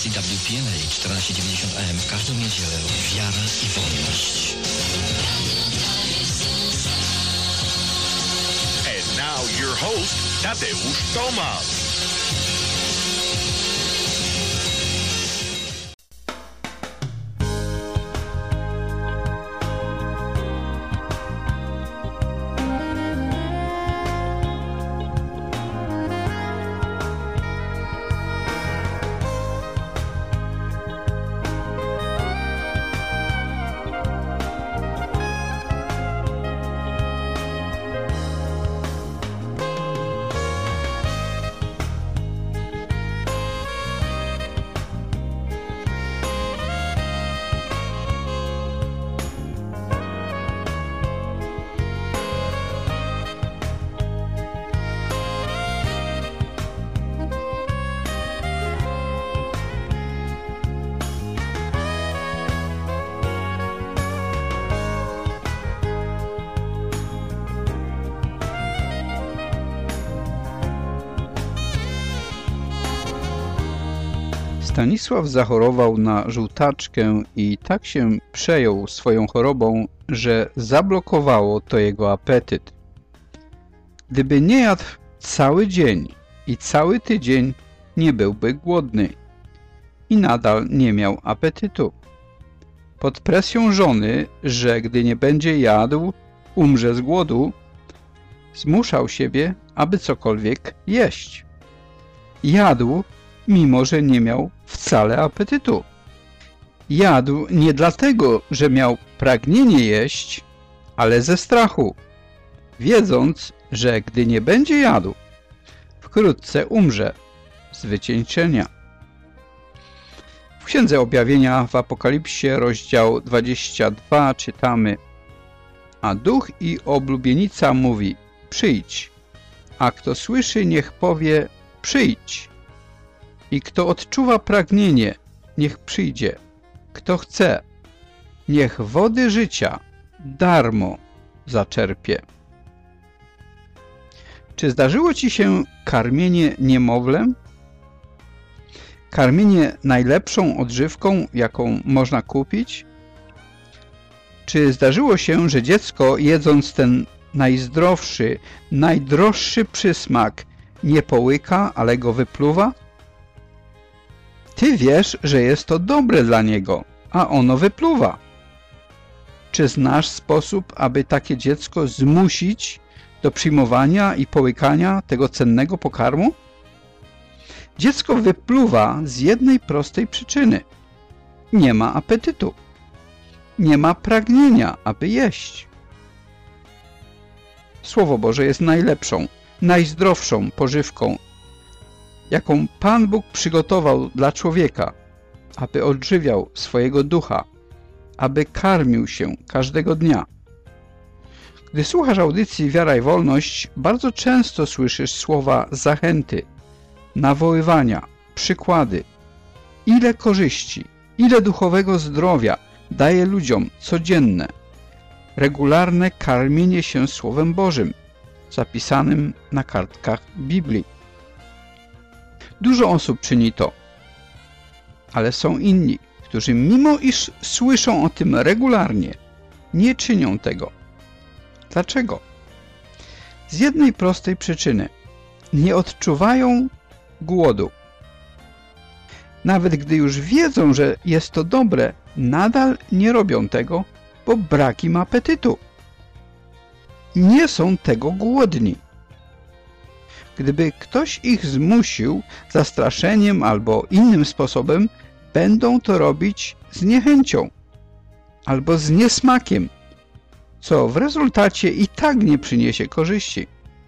stacji WPNA 1490 AM w każdą niedzielę wiara i wolność. And now your host, Tadeusz Tomasz. Stanisław zachorował na żółtaczkę i tak się przejął swoją chorobą, że zablokowało to jego apetyt. Gdyby nie jadł cały dzień i cały tydzień, nie byłby głodny i nadal nie miał apetytu. Pod presją żony, że gdy nie będzie jadł, umrze z głodu, zmuszał siebie, aby cokolwiek jeść. Jadł, mimo że nie miał wcale apetytu. Jadł nie dlatego, że miał pragnienie jeść, ale ze strachu, wiedząc, że gdy nie będzie jadł, wkrótce umrze z wycieńczenia. W Księdze Objawienia w Apokalipsie, rozdział 22, czytamy: a duch i oblubienica mówi: przyjdź, a kto słyszy, niech powie: przyjdź. I kto odczuwa pragnienie, niech przyjdzie. Kto chce, niech wody życia darmo zaczerpie. Czy zdarzyło ci się karmienie niemowlem? Karmienie najlepszą odżywką, jaką można kupić? Czy zdarzyło się, że dziecko, jedząc ten najzdrowszy, najdroższy przysmak, nie połyka, ale go wypluwa? Ty wiesz, że jest to dobre dla niego, a ono wypluwa. Czy znasz sposób, aby takie dziecko zmusić do przyjmowania i połykania tego cennego pokarmu? Dziecko wypluwa z jednej prostej przyczyny. Nie ma apetytu. Nie ma pragnienia, aby jeść. Słowo Boże jest najlepszą, najzdrowszą pożywką, jaką Pan Bóg przygotował dla człowieka, aby odżywiał swojego ducha, aby karmił się każdego dnia. Gdy słuchasz audycji Wiara i Wolność, bardzo często słyszysz słowa zachęty, nawoływania, przykłady. Ile korzyści, ile duchowego zdrowia daje ludziom codzienne, regularne karmienie się Słowem Bożym, zapisanym na kartkach Biblii. Dużo osób czyni to, ale są inni, którzy mimo iż słyszą o tym regularnie, nie czynią tego. Dlaczego? Z jednej prostej przyczyny. Nie odczuwają głodu. Nawet gdy już wiedzą, że jest to dobre, nadal nie robią tego, bo brak im apetytu. Nie są tego głodni. Gdyby ktoś ich zmusił zastraszeniem albo innym sposobem, będą to robić z niechęcią albo z niesmakiem, co w rezultacie i tak nie przyniesie korzyści.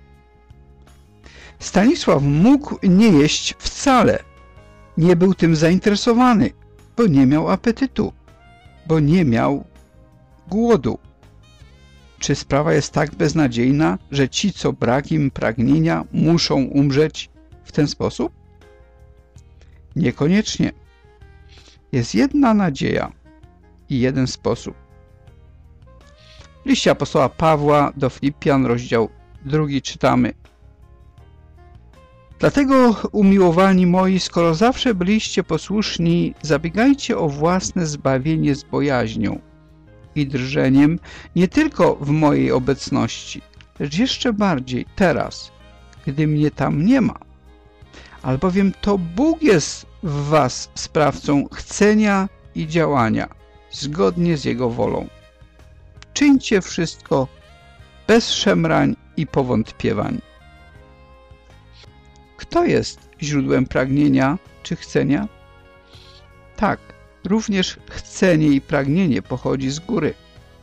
Stanisław mógł nie jeść wcale. Nie był tym zainteresowany, bo nie miał apetytu, bo nie miał głodu. Czy sprawa jest tak beznadziejna, że ci, co brak im pragnienia, muszą umrzeć w ten sposób? Niekoniecznie. Jest jedna nadzieja i jeden sposób. W liście apostoła Pawła do Filipian, rozdział 2, czytamy: Dlatego, umiłowani moi, skoro zawsze byliście posłuszni, zabiegajcie o własne zbawienie z bojaźnią i drżeniem, nie tylko w mojej obecności, lecz jeszcze bardziej teraz, gdy mnie tam nie ma. Albowiem to Bóg jest w was sprawcą chcenia i działania, zgodnie z Jego wolą. Czyńcie wszystko bez szemrań i powątpiewań. Kto jest źródłem pragnienia czy chcenia? Tak, również chcenie i pragnienie pochodzi z góry.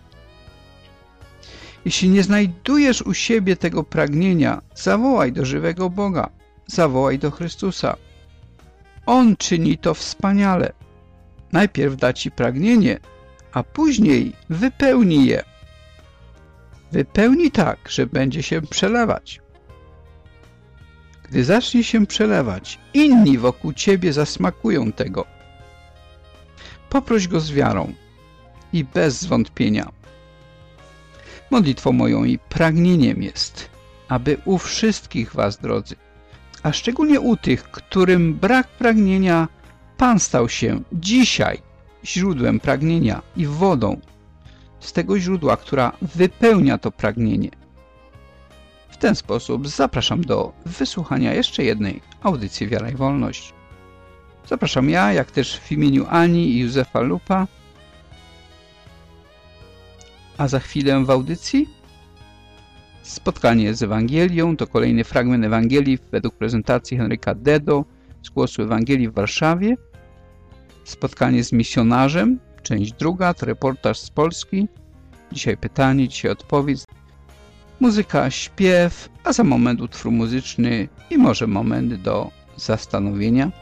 Jeśli nie znajdujesz u siebie tego pragnienia, zawołaj do żywego Boga, zawołaj do Chrystusa. On czyni to wspaniale. Najpierw da ci pragnienie, a później wypełni je. Wypełni tak, że będzie się przelewać. Gdy zacznie się przelewać, inni wokół ciebie zasmakują tego. Poproś Go z wiarą i bez zwątpienia. Modlitwą moją i pragnieniem jest, aby u wszystkich was, drodzy, a szczególnie u tych, którym brak pragnienia, Pan stał się dzisiaj źródłem pragnienia i wodą z tego źródła, która wypełnia to pragnienie. W ten sposób zapraszam do wysłuchania jeszcze jednej audycji Wiara i Wolność. Zapraszam ja, jak też w imieniu Ani i Józefa Lupa. A za chwilę w audycji spotkanie z Ewangelią, to kolejny fragment Ewangelii według prezentacji Henryka Dedo z Głosu Ewangelii w Warszawie. Spotkanie z misjonarzem, część druga, to reportaż z Polski. Dzisiaj pytanie, dzisiaj odpowiedź. Muzyka, śpiew, a za moment utwór muzyczny i może moment do zastanowienia.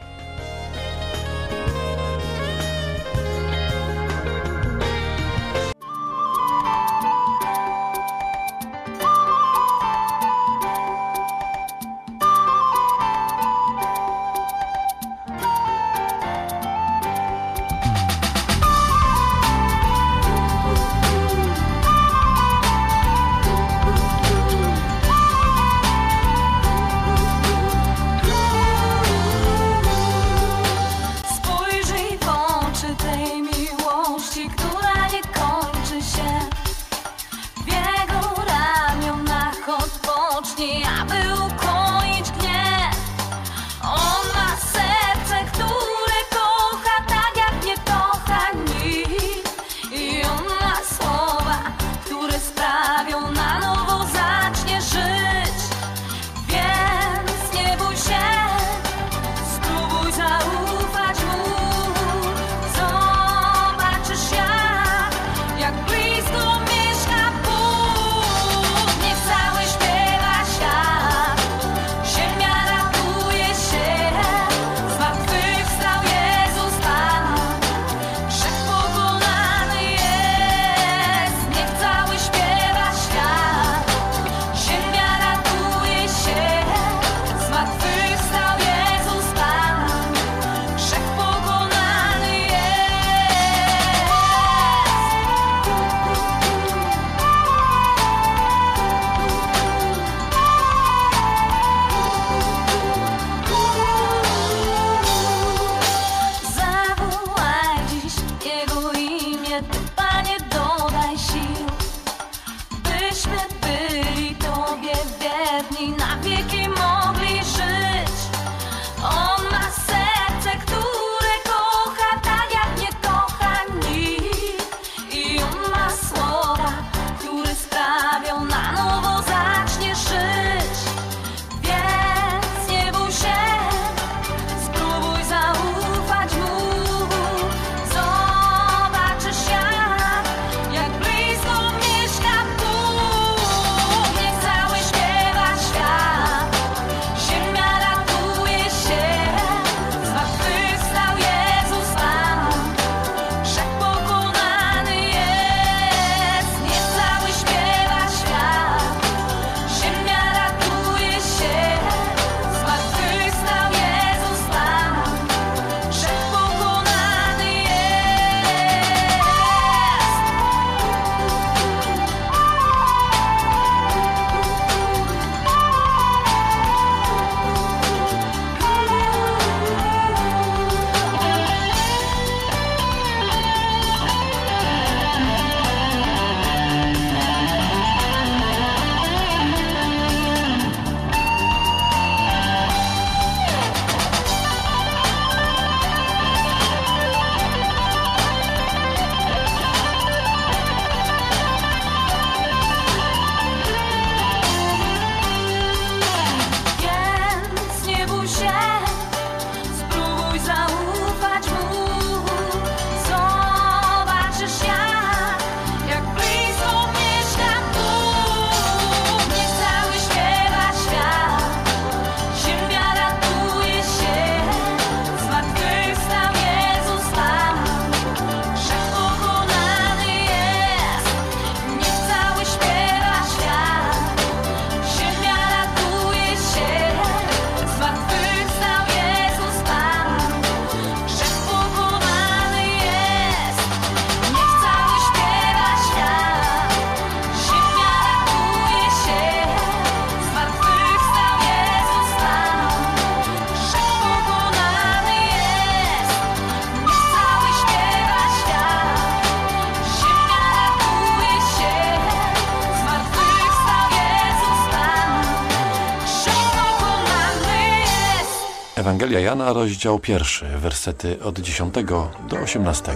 Ewangelia Jana, rozdział 1, wersety od 10 do 18.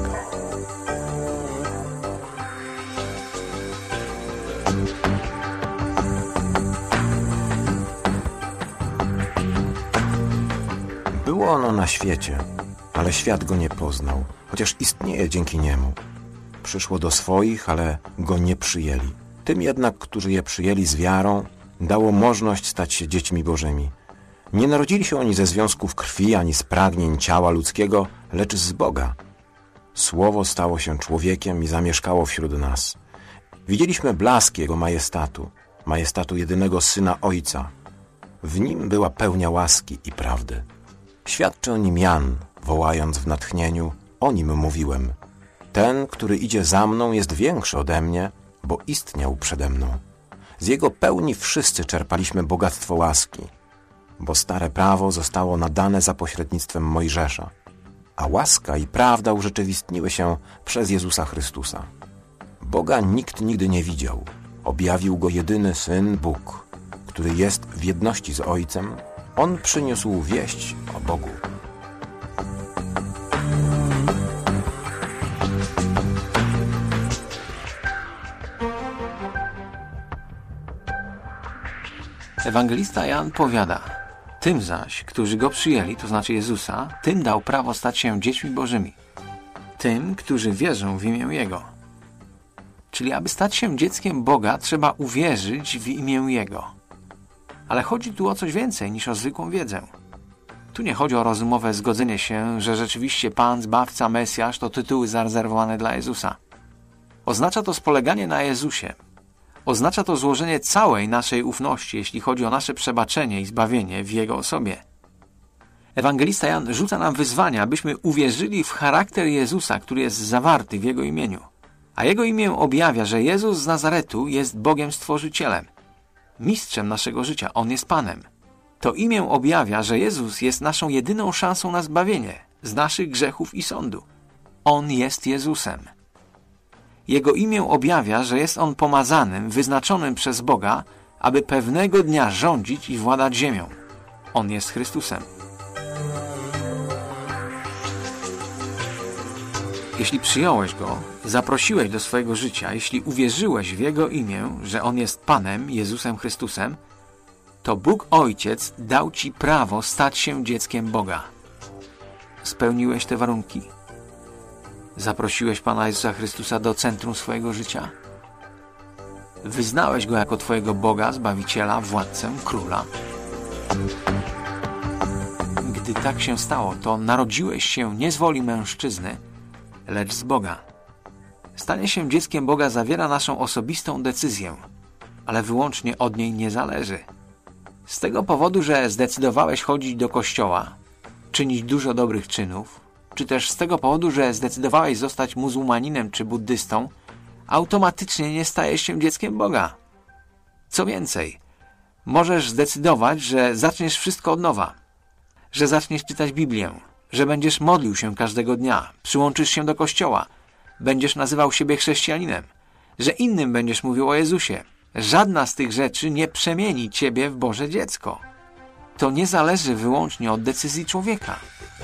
Było ono na świecie, ale świat go nie poznał, chociaż istnieje dzięki niemu. Przyszło do swoich, ale go nie przyjęli. Tym jednak, którzy je przyjęli z wiarą, dało możliwość stać się dziećmi Bożymi. Nie narodzili się oni ze związków krwi, ani z pragnień ciała ludzkiego, lecz z Boga. Słowo stało się człowiekiem i zamieszkało wśród nas. Widzieliśmy blask Jego majestatu jedynego Syna Ojca. W Nim była pełnia łaski i prawdy. Świadczy o Nim Jan, wołając w natchnieniu: o Nim mówiłem. Ten, który idzie za mną, jest większy ode mnie, bo istniał przede mną. Z Jego pełni wszyscy czerpaliśmy bogactwo łaski, bo stare prawo zostało nadane za pośrednictwem Mojżesza, a łaska i prawda urzeczywistniły się przez Jezusa Chrystusa. Boga nikt nigdy nie widział. Objawił Go jedyny Syn, Bóg, który jest w jedności z Ojcem. On przyniósł wieść o Bogu. Ewangelista Jan powiada: tym zaś, którzy Go przyjęli, to znaczy Jezusa, tym dał prawo stać się dziećmi Bożymi. Tym, którzy wierzą w imię Jego. Czyli aby stać się dzieckiem Boga, trzeba uwierzyć w imię Jego. Ale chodzi tu o coś więcej niż o zwykłą wiedzę. Tu nie chodzi o rozumowe zgodzenie się, że rzeczywiście Pan, Zbawca, Mesjasz to tytuły zarezerwowane dla Jezusa. Oznacza to spoleganie na Jezusie. Oznacza to złożenie całej naszej ufności, jeśli chodzi o nasze przebaczenie i zbawienie w Jego osobie. Ewangelista Jan rzuca nam wyzwania, abyśmy uwierzyli w charakter Jezusa, który jest zawarty w Jego imieniu. A Jego imię objawia, że Jezus z Nazaretu jest Bogiem Stworzycielem, mistrzem naszego życia. On jest Panem. To imię objawia, że Jezus jest naszą jedyną szansą na zbawienie z naszych grzechów i sądu. On jest Jezusem. Jego imię objawia, że jest On pomazanym, wyznaczonym przez Boga, aby pewnego dnia rządzić i władać ziemią. On jest Chrystusem. Jeśli przyjąłeś Go, zaprosiłeś do swojego życia, jeśli uwierzyłeś w Jego imię, że On jest Panem, Jezusem Chrystusem, to Bóg Ojciec dał Ci prawo stać się dzieckiem Boga. Spełniłeś te warunki? Zaprosiłeś Pana Jezusa Chrystusa do centrum swojego życia? Wyznałeś Go jako Twojego Boga, Zbawiciela, Władcę, Króla? Gdy tak się stało, to narodziłeś się nie z woli mężczyzny, lecz z Boga. Stanie się dzieckiem Boga zawiera naszą osobistą decyzję, ale wyłącznie od niej nie zależy. Z tego powodu, że zdecydowałeś chodzić do kościoła, czynić dużo dobrych czynów, czy też z tego powodu, że zdecydowałeś zostać muzułmaninem czy buddystą, automatycznie nie stajesz się dzieckiem Boga. Co więcej, możesz zdecydować, że zaczniesz wszystko od nowa, że zaczniesz czytać Biblię, że będziesz modlił się każdego dnia, przyłączysz się do kościoła, będziesz nazywał siebie chrześcijaninem, że innym będziesz mówił o Jezusie. Żadna z tych rzeczy nie przemieni ciebie w Boże dziecko. To nie zależy wyłącznie od decyzji człowieka.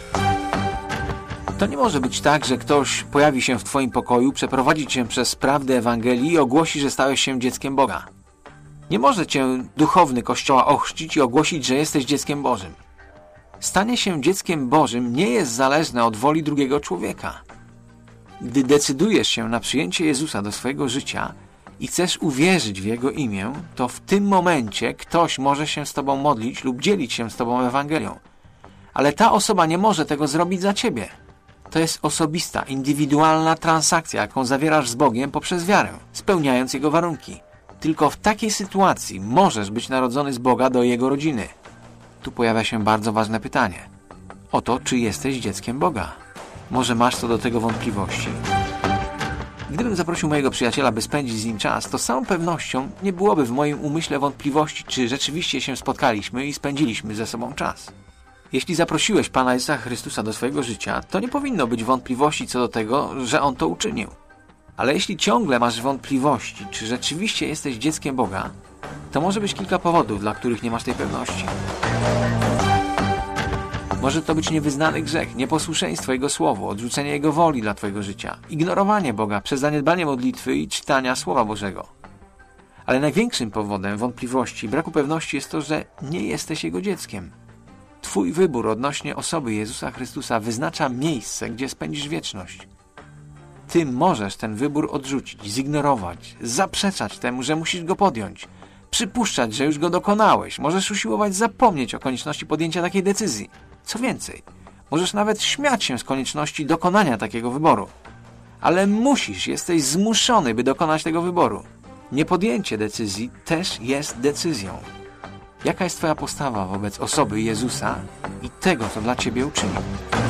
To nie może być tak, że ktoś pojawi się w twoim pokoju, przeprowadzi cię przez prawdę Ewangelii i ogłosi, że stałeś się dzieckiem Boga. Nie może cię duchowny Kościoła ochrzcić i ogłosić, że jesteś dzieckiem Bożym. Stanie się dzieckiem Bożym nie jest zależne od woli drugiego człowieka. Gdy decydujesz się na przyjęcie Jezusa do swojego życia i chcesz uwierzyć w Jego imię, to w tym momencie ktoś może się z tobą modlić lub dzielić się z tobą Ewangelią. Ale ta osoba nie może tego zrobić za ciebie. To jest osobista, indywidualna transakcja, jaką zawierasz z Bogiem poprzez wiarę, spełniając Jego warunki. Tylko w takiej sytuacji możesz być narodzony z Boga do Jego rodziny. Tu pojawia się bardzo ważne pytanie. O to, czy jesteś dzieckiem Boga. Może masz co do tego wątpliwości? Gdybym zaprosił mojego przyjaciela, by spędzić z nim czas, to z całą pewnością nie byłoby w moim umyśle wątpliwości, czy rzeczywiście się spotkaliśmy i spędziliśmy ze sobą czas. Jeśli zaprosiłeś Pana Jezusa Chrystusa do swojego życia, to nie powinno być wątpliwości co do tego, że On to uczynił. Ale jeśli ciągle masz wątpliwości, czy rzeczywiście jesteś dzieckiem Boga, to może być kilka powodów, dla których nie masz tej pewności. Może to być niewyznany grzech, nieposłuszeństwo Jego Słowu, odrzucenie Jego woli dla Twojego życia, ignorowanie Boga przez zaniedbanie modlitwy i czytania Słowa Bożego. Ale największym powodem wątpliwości i braku pewności jest to, że nie jesteś Jego dzieckiem. Twój wybór odnośnie osoby Jezusa Chrystusa wyznacza miejsce, gdzie spędzisz wieczność. Ty możesz ten wybór odrzucić, zignorować, zaprzeczać temu, że musisz go podjąć, przypuszczać, że już go dokonałeś. Możesz usiłować zapomnieć o konieczności podjęcia takiej decyzji. Co więcej, możesz nawet śmiać się z konieczności dokonania takiego wyboru. Ale musisz, jesteś zmuszony, by dokonać tego wyboru. Niepodjęcie decyzji też jest decyzją. Jaka jest Twoja postawa wobec osoby Jezusa i tego, co dla Ciebie uczynił?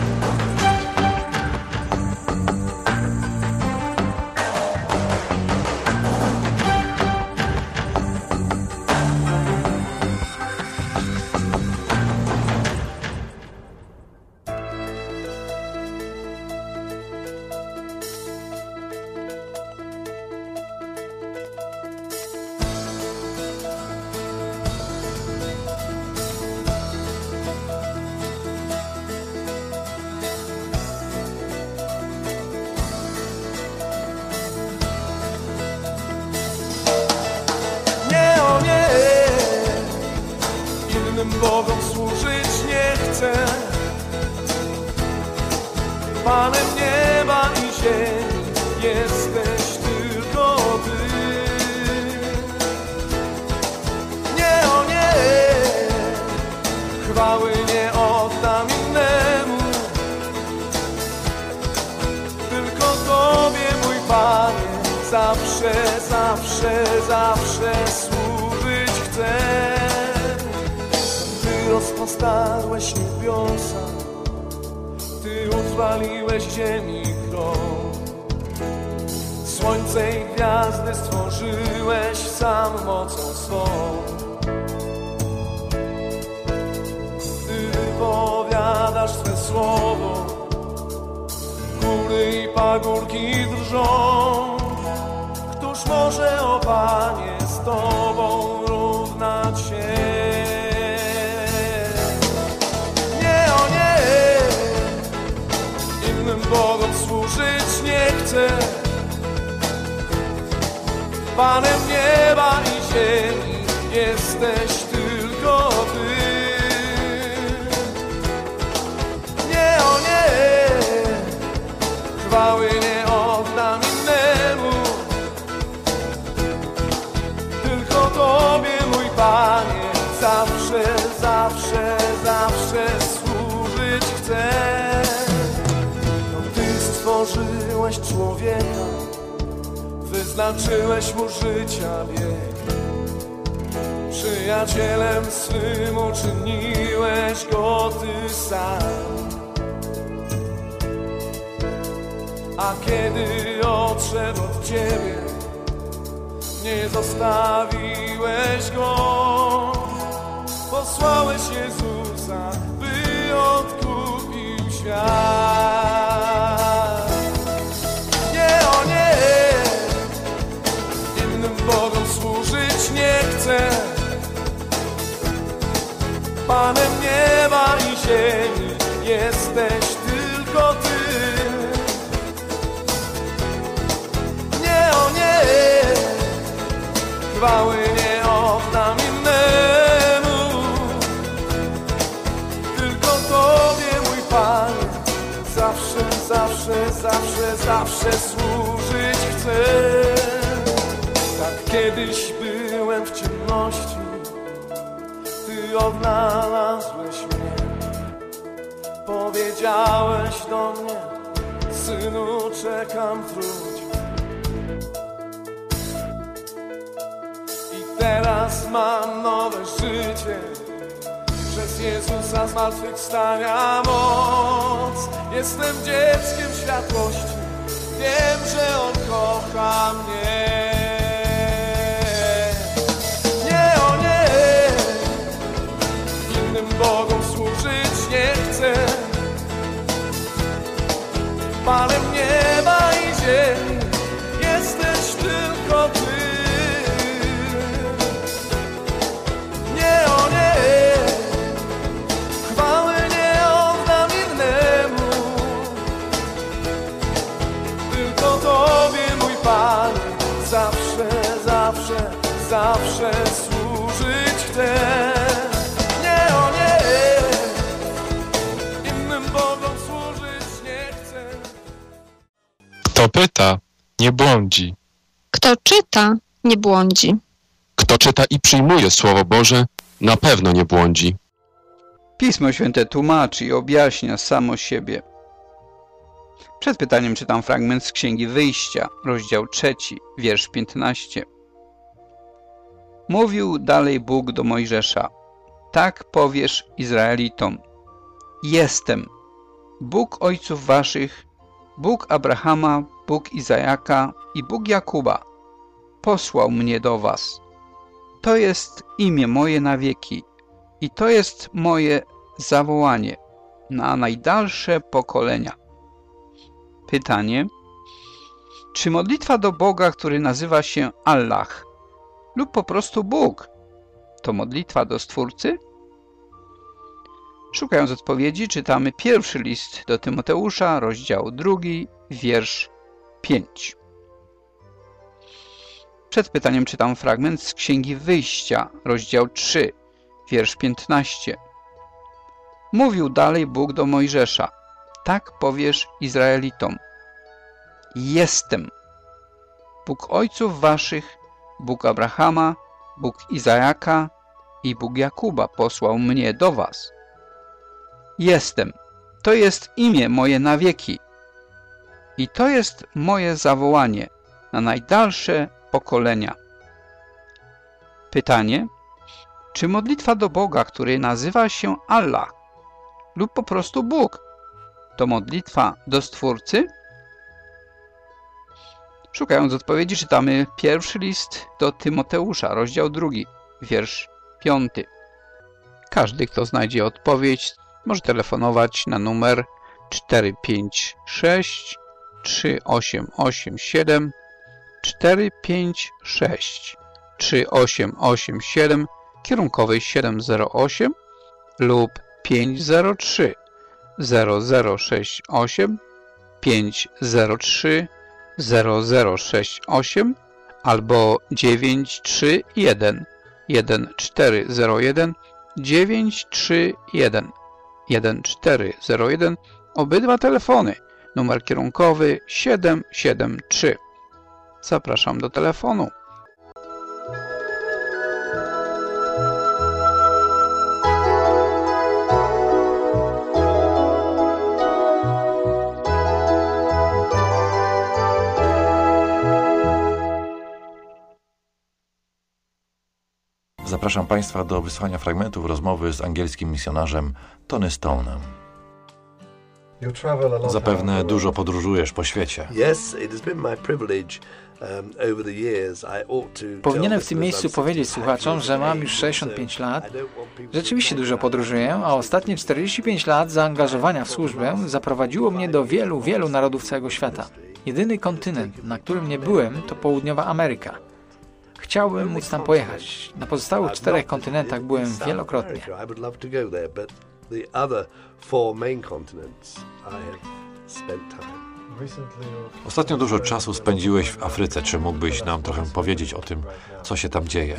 Bogom służyć nie chcę. Panem nieba i ziemi jesteś tylko Ty. Nie, o nie, chwały nie oddam innemu, tylko Tobie, mój Panie, zawsze, zawsze, zawsze służyć chcę. Rozpostarłeś niebiosa, Ty utrwaliłeś ziemi krąg. Słońce i gwiazdy stworzyłeś sam mocą swą. Ty wypowiadasz swe słowo, góry i pagórki drżą. Któż może, o Panie, z Tobą równać się? Bogom służyć nie chcę. Panem nieba i ziemi jesteś tylko Ty. Nie, o nie, chwały nie oddam innemu, tylko Tobie, mój Panie, zawsze, zawsze, zawsze służyć chcę. Stworzyłeś człowieka, wyznaczyłeś mu życia bieg. Przyjacielem swym uczyniłeś go Ty sam. A kiedy odszedł od Ciebie, nie zostawiłeś go. Posłałeś Jezusa, by odkupił świat. Bogom służyć nie chcę. Panem nieba i ziemi jesteś tylko Ty. Nie, o nie, chwały nie oddam innemu, tylko Tobie, mój Panie, zawsze, zawsze, zawsze, zawsze służyć chcę. Kiedyś byłem w ciemności, Ty odnalazłeś mnie. Powiedziałeś do mnie, synu, czekam, wróć. I teraz mam nowe życie, przez Jezusa zmartwychwstania moc. Jestem dzieckiem światłości, wiem, że On kocha mnie. Bogom służyć nie chcę. Panem nieba i ziemi jesteś tylko Ty. Nie, o nie, chwały nie Panie, zawsze, zawsze, zawsze służyć chcę. Nie, o nie, innym Bogom służyć nie chcę. Kto pyta, nie błądzi. Kto czyta, nie błądzi. Kto czyta i przyjmuje Słowo Boże, na pewno nie błądzi. Pismo Święte tłumaczy i objaśnia samo siebie. Przed pytaniem czytam fragment z Księgi Wyjścia, rozdział 3, wiersz 15. Mówił dalej Bóg do Mojżesza: tak powiesz Izraelitom: jestem Bóg ojców waszych, Bóg Abrahama, Bóg Izajaka i Bóg Jakuba. Posłał mnie do was. To jest imię moje na wieki i to jest moje zawołanie na najdalsze pokolenia. Pytanie: czy modlitwa do Boga, który nazywa się Allah lub po prostu Bóg, to modlitwa do Stwórcy? Szukając odpowiedzi, czytamy pierwszy list do Tymoteusza, rozdział 2, wiersz 5. Przed pytaniem czytam fragment z Księgi Wyjścia, rozdział 3, wiersz 15. Mówił dalej Bóg do Mojżesza: tak powiesz Izraelitom: jestem Bóg ojców waszych, Bóg Abrahama, Bóg Izajaka i Bóg Jakuba posłał mnie do was. Jestem. To jest imię moje na wieki i to jest moje zawołanie na najdalsze pokolenia. Pytanie: czy modlitwa do Boga, który nazywa się Allah lub po prostu Bóg, to modlitwa do Stwórcy? Szukając odpowiedzi, czytamy pierwszy list do Tymoteusza, rozdział 2, wiersz 5. Każdy, kto znajdzie odpowiedź, może telefonować na numer 456 3887 456 3887 kierunkowy 708 lub 503 0068 503 0068 albo 931 1401 931 1401. Obydwa telefony. Numer kierunkowy 773. Zapraszam do telefonu. Zapraszam Państwa do wysłuchania fragmentów rozmowy z angielskim misjonarzem Tony Stone'em. Zapewne dużo podróżujesz po świecie. Powinienem w tym miejscu powiedzieć słuchaczom, że mam już 65 lat. Rzeczywiście dużo podróżuję, a ostatnie 45 lat zaangażowania w służbę zaprowadziło mnie do wielu narodów całego świata. Jedyny kontynent, na którym nie byłem, to Południowa Ameryka. Chciałbym móc tam pojechać. Na pozostałych 4 kontynentach byłem wielokrotnie. Ostatnio dużo czasu spędziłeś w Afryce. Czy mógłbyś nam trochę powiedzieć o tym, co się tam dzieje?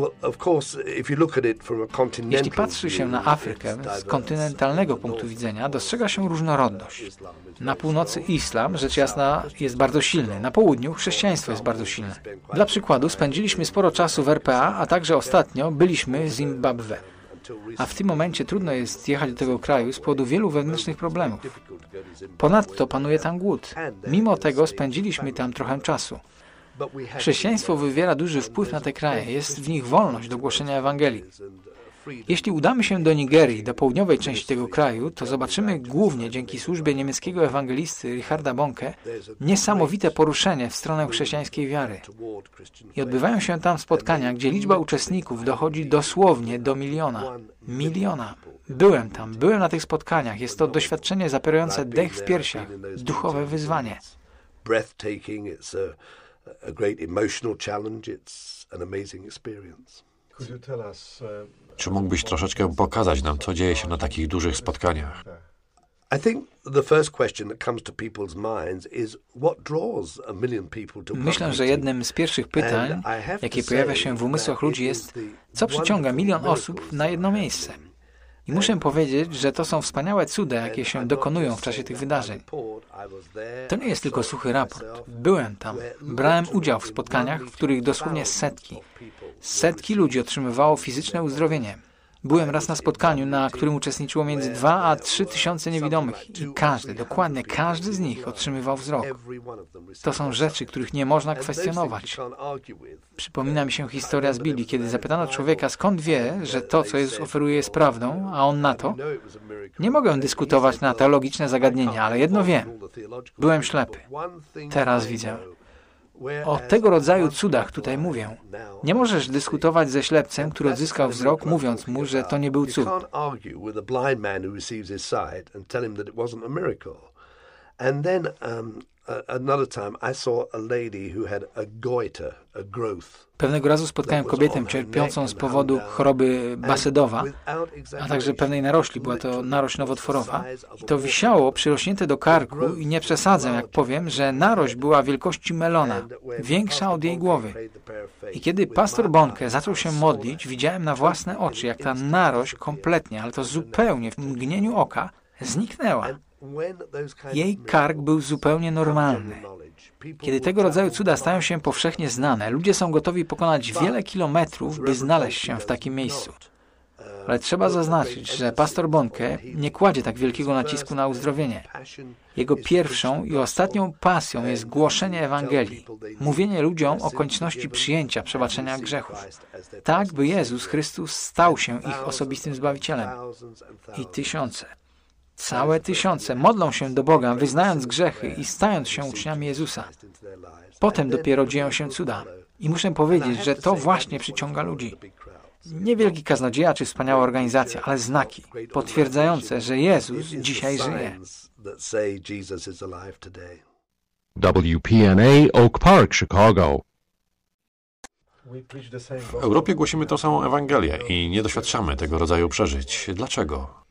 Jeśli patrzy się na Afrykę z kontynentalnego punktu widzenia, dostrzega się różnorodność. Na północy islam, rzecz jasna, jest bardzo silny. Na południu chrześcijaństwo jest bardzo silne. Dla przykładu spędziliśmy sporo czasu w RPA, a także ostatnio byliśmy w Zimbabwe. A w tym momencie trudno jest jechać do tego kraju z powodu wielu wewnętrznych problemów. Ponadto panuje tam głód. Mimo tego spędziliśmy tam trochę czasu. Chrześcijaństwo wywiera duży wpływ na te kraje. Jest w nich wolność do głoszenia Ewangelii. Jeśli udamy się do Nigerii, do południowej części tego kraju, to zobaczymy głównie dzięki służbie niemieckiego ewangelisty Richarda Bonke niesamowite poruszenie w stronę chrześcijańskiej wiary. I odbywają się tam spotkania, gdzie liczba uczestników dochodzi dosłownie do miliona. Byłem na tych spotkaniach. Jest to doświadczenie zapierające dech w piersiach, duchowe wyzwanie. Czy mógłbyś troszeczkę pokazać nam, co dzieje się na takich dużych spotkaniach? Myślę, że jednym z pierwszych pytań, jakie pojawia się w umysłach ludzi, jest, co przyciąga 1 000 000 osób na jedno miejsce. I muszę powiedzieć, że to są wspaniałe cuda, jakie się dokonują w czasie tych wydarzeń. To nie jest tylko suchy raport. Byłem tam. Brałem udział w spotkaniach, w których dosłownie setki ludzi otrzymywało fizyczne uzdrowienie. Byłem raz na spotkaniu, na którym uczestniczyło między 2 a 3 tysiące niewidomych i dokładnie każdy z nich otrzymywał wzrok. To są rzeczy, których nie można kwestionować. Przypomina mi się historia z Biblii, kiedy zapytano człowieka, skąd wie, że to, co Jezus oferuje, jest prawdą, a on na to: nie mogę dyskutować na teologiczne zagadnienia, ale jedno wiem. Byłem ślepy. Teraz widzę. O tego rodzaju cudach tutaj mówię. Nie możesz dyskutować ze ślepcem, który odzyskał wzrok, mówiąc mu, że to nie był cud. Pewnego razu spotkałem kobietę cierpiącą z powodu choroby Basedowa, a także pewnej narośli. Była to narośl nowotworowa. I to wisiało przyrośnięte do karku i nie przesadzę, jak powiem, że narośl była wielkości melona, większa od jej głowy. I kiedy pastor Bonke zaczął się modlić, widziałem na własne oczy, jak ta narośl kompletnie, ale to zupełnie w mgnieniu oka, zniknęła. Jej kark był zupełnie normalny. Kiedy tego rodzaju cuda stają się powszechnie znane, ludzie są gotowi pokonać wiele kilometrów, by znaleźć się w takim miejscu. Ale trzeba zaznaczyć, że pastor Bonke nie kładzie tak wielkiego nacisku na uzdrowienie. Jego pierwszą i ostatnią pasją jest głoszenie Ewangelii, mówienie ludziom o konieczności przyjęcia przebaczenia grzechów, tak by Jezus Chrystus stał się ich osobistym Zbawicielem. I całe tysiące modlą się do Boga, wyznając grzechy i stając się uczniami Jezusa. Potem dopiero dzieją się cuda. I muszę powiedzieć, że to właśnie przyciąga ludzi. Nie wielki kaznodzieja czy wspaniała organizacja, ale znaki potwierdzające, że Jezus dzisiaj żyje. WPNA Oak Park, Chicago. W Europie głosimy tą samą Ewangelię i nie doświadczamy tego rodzaju przeżyć. Dlaczego?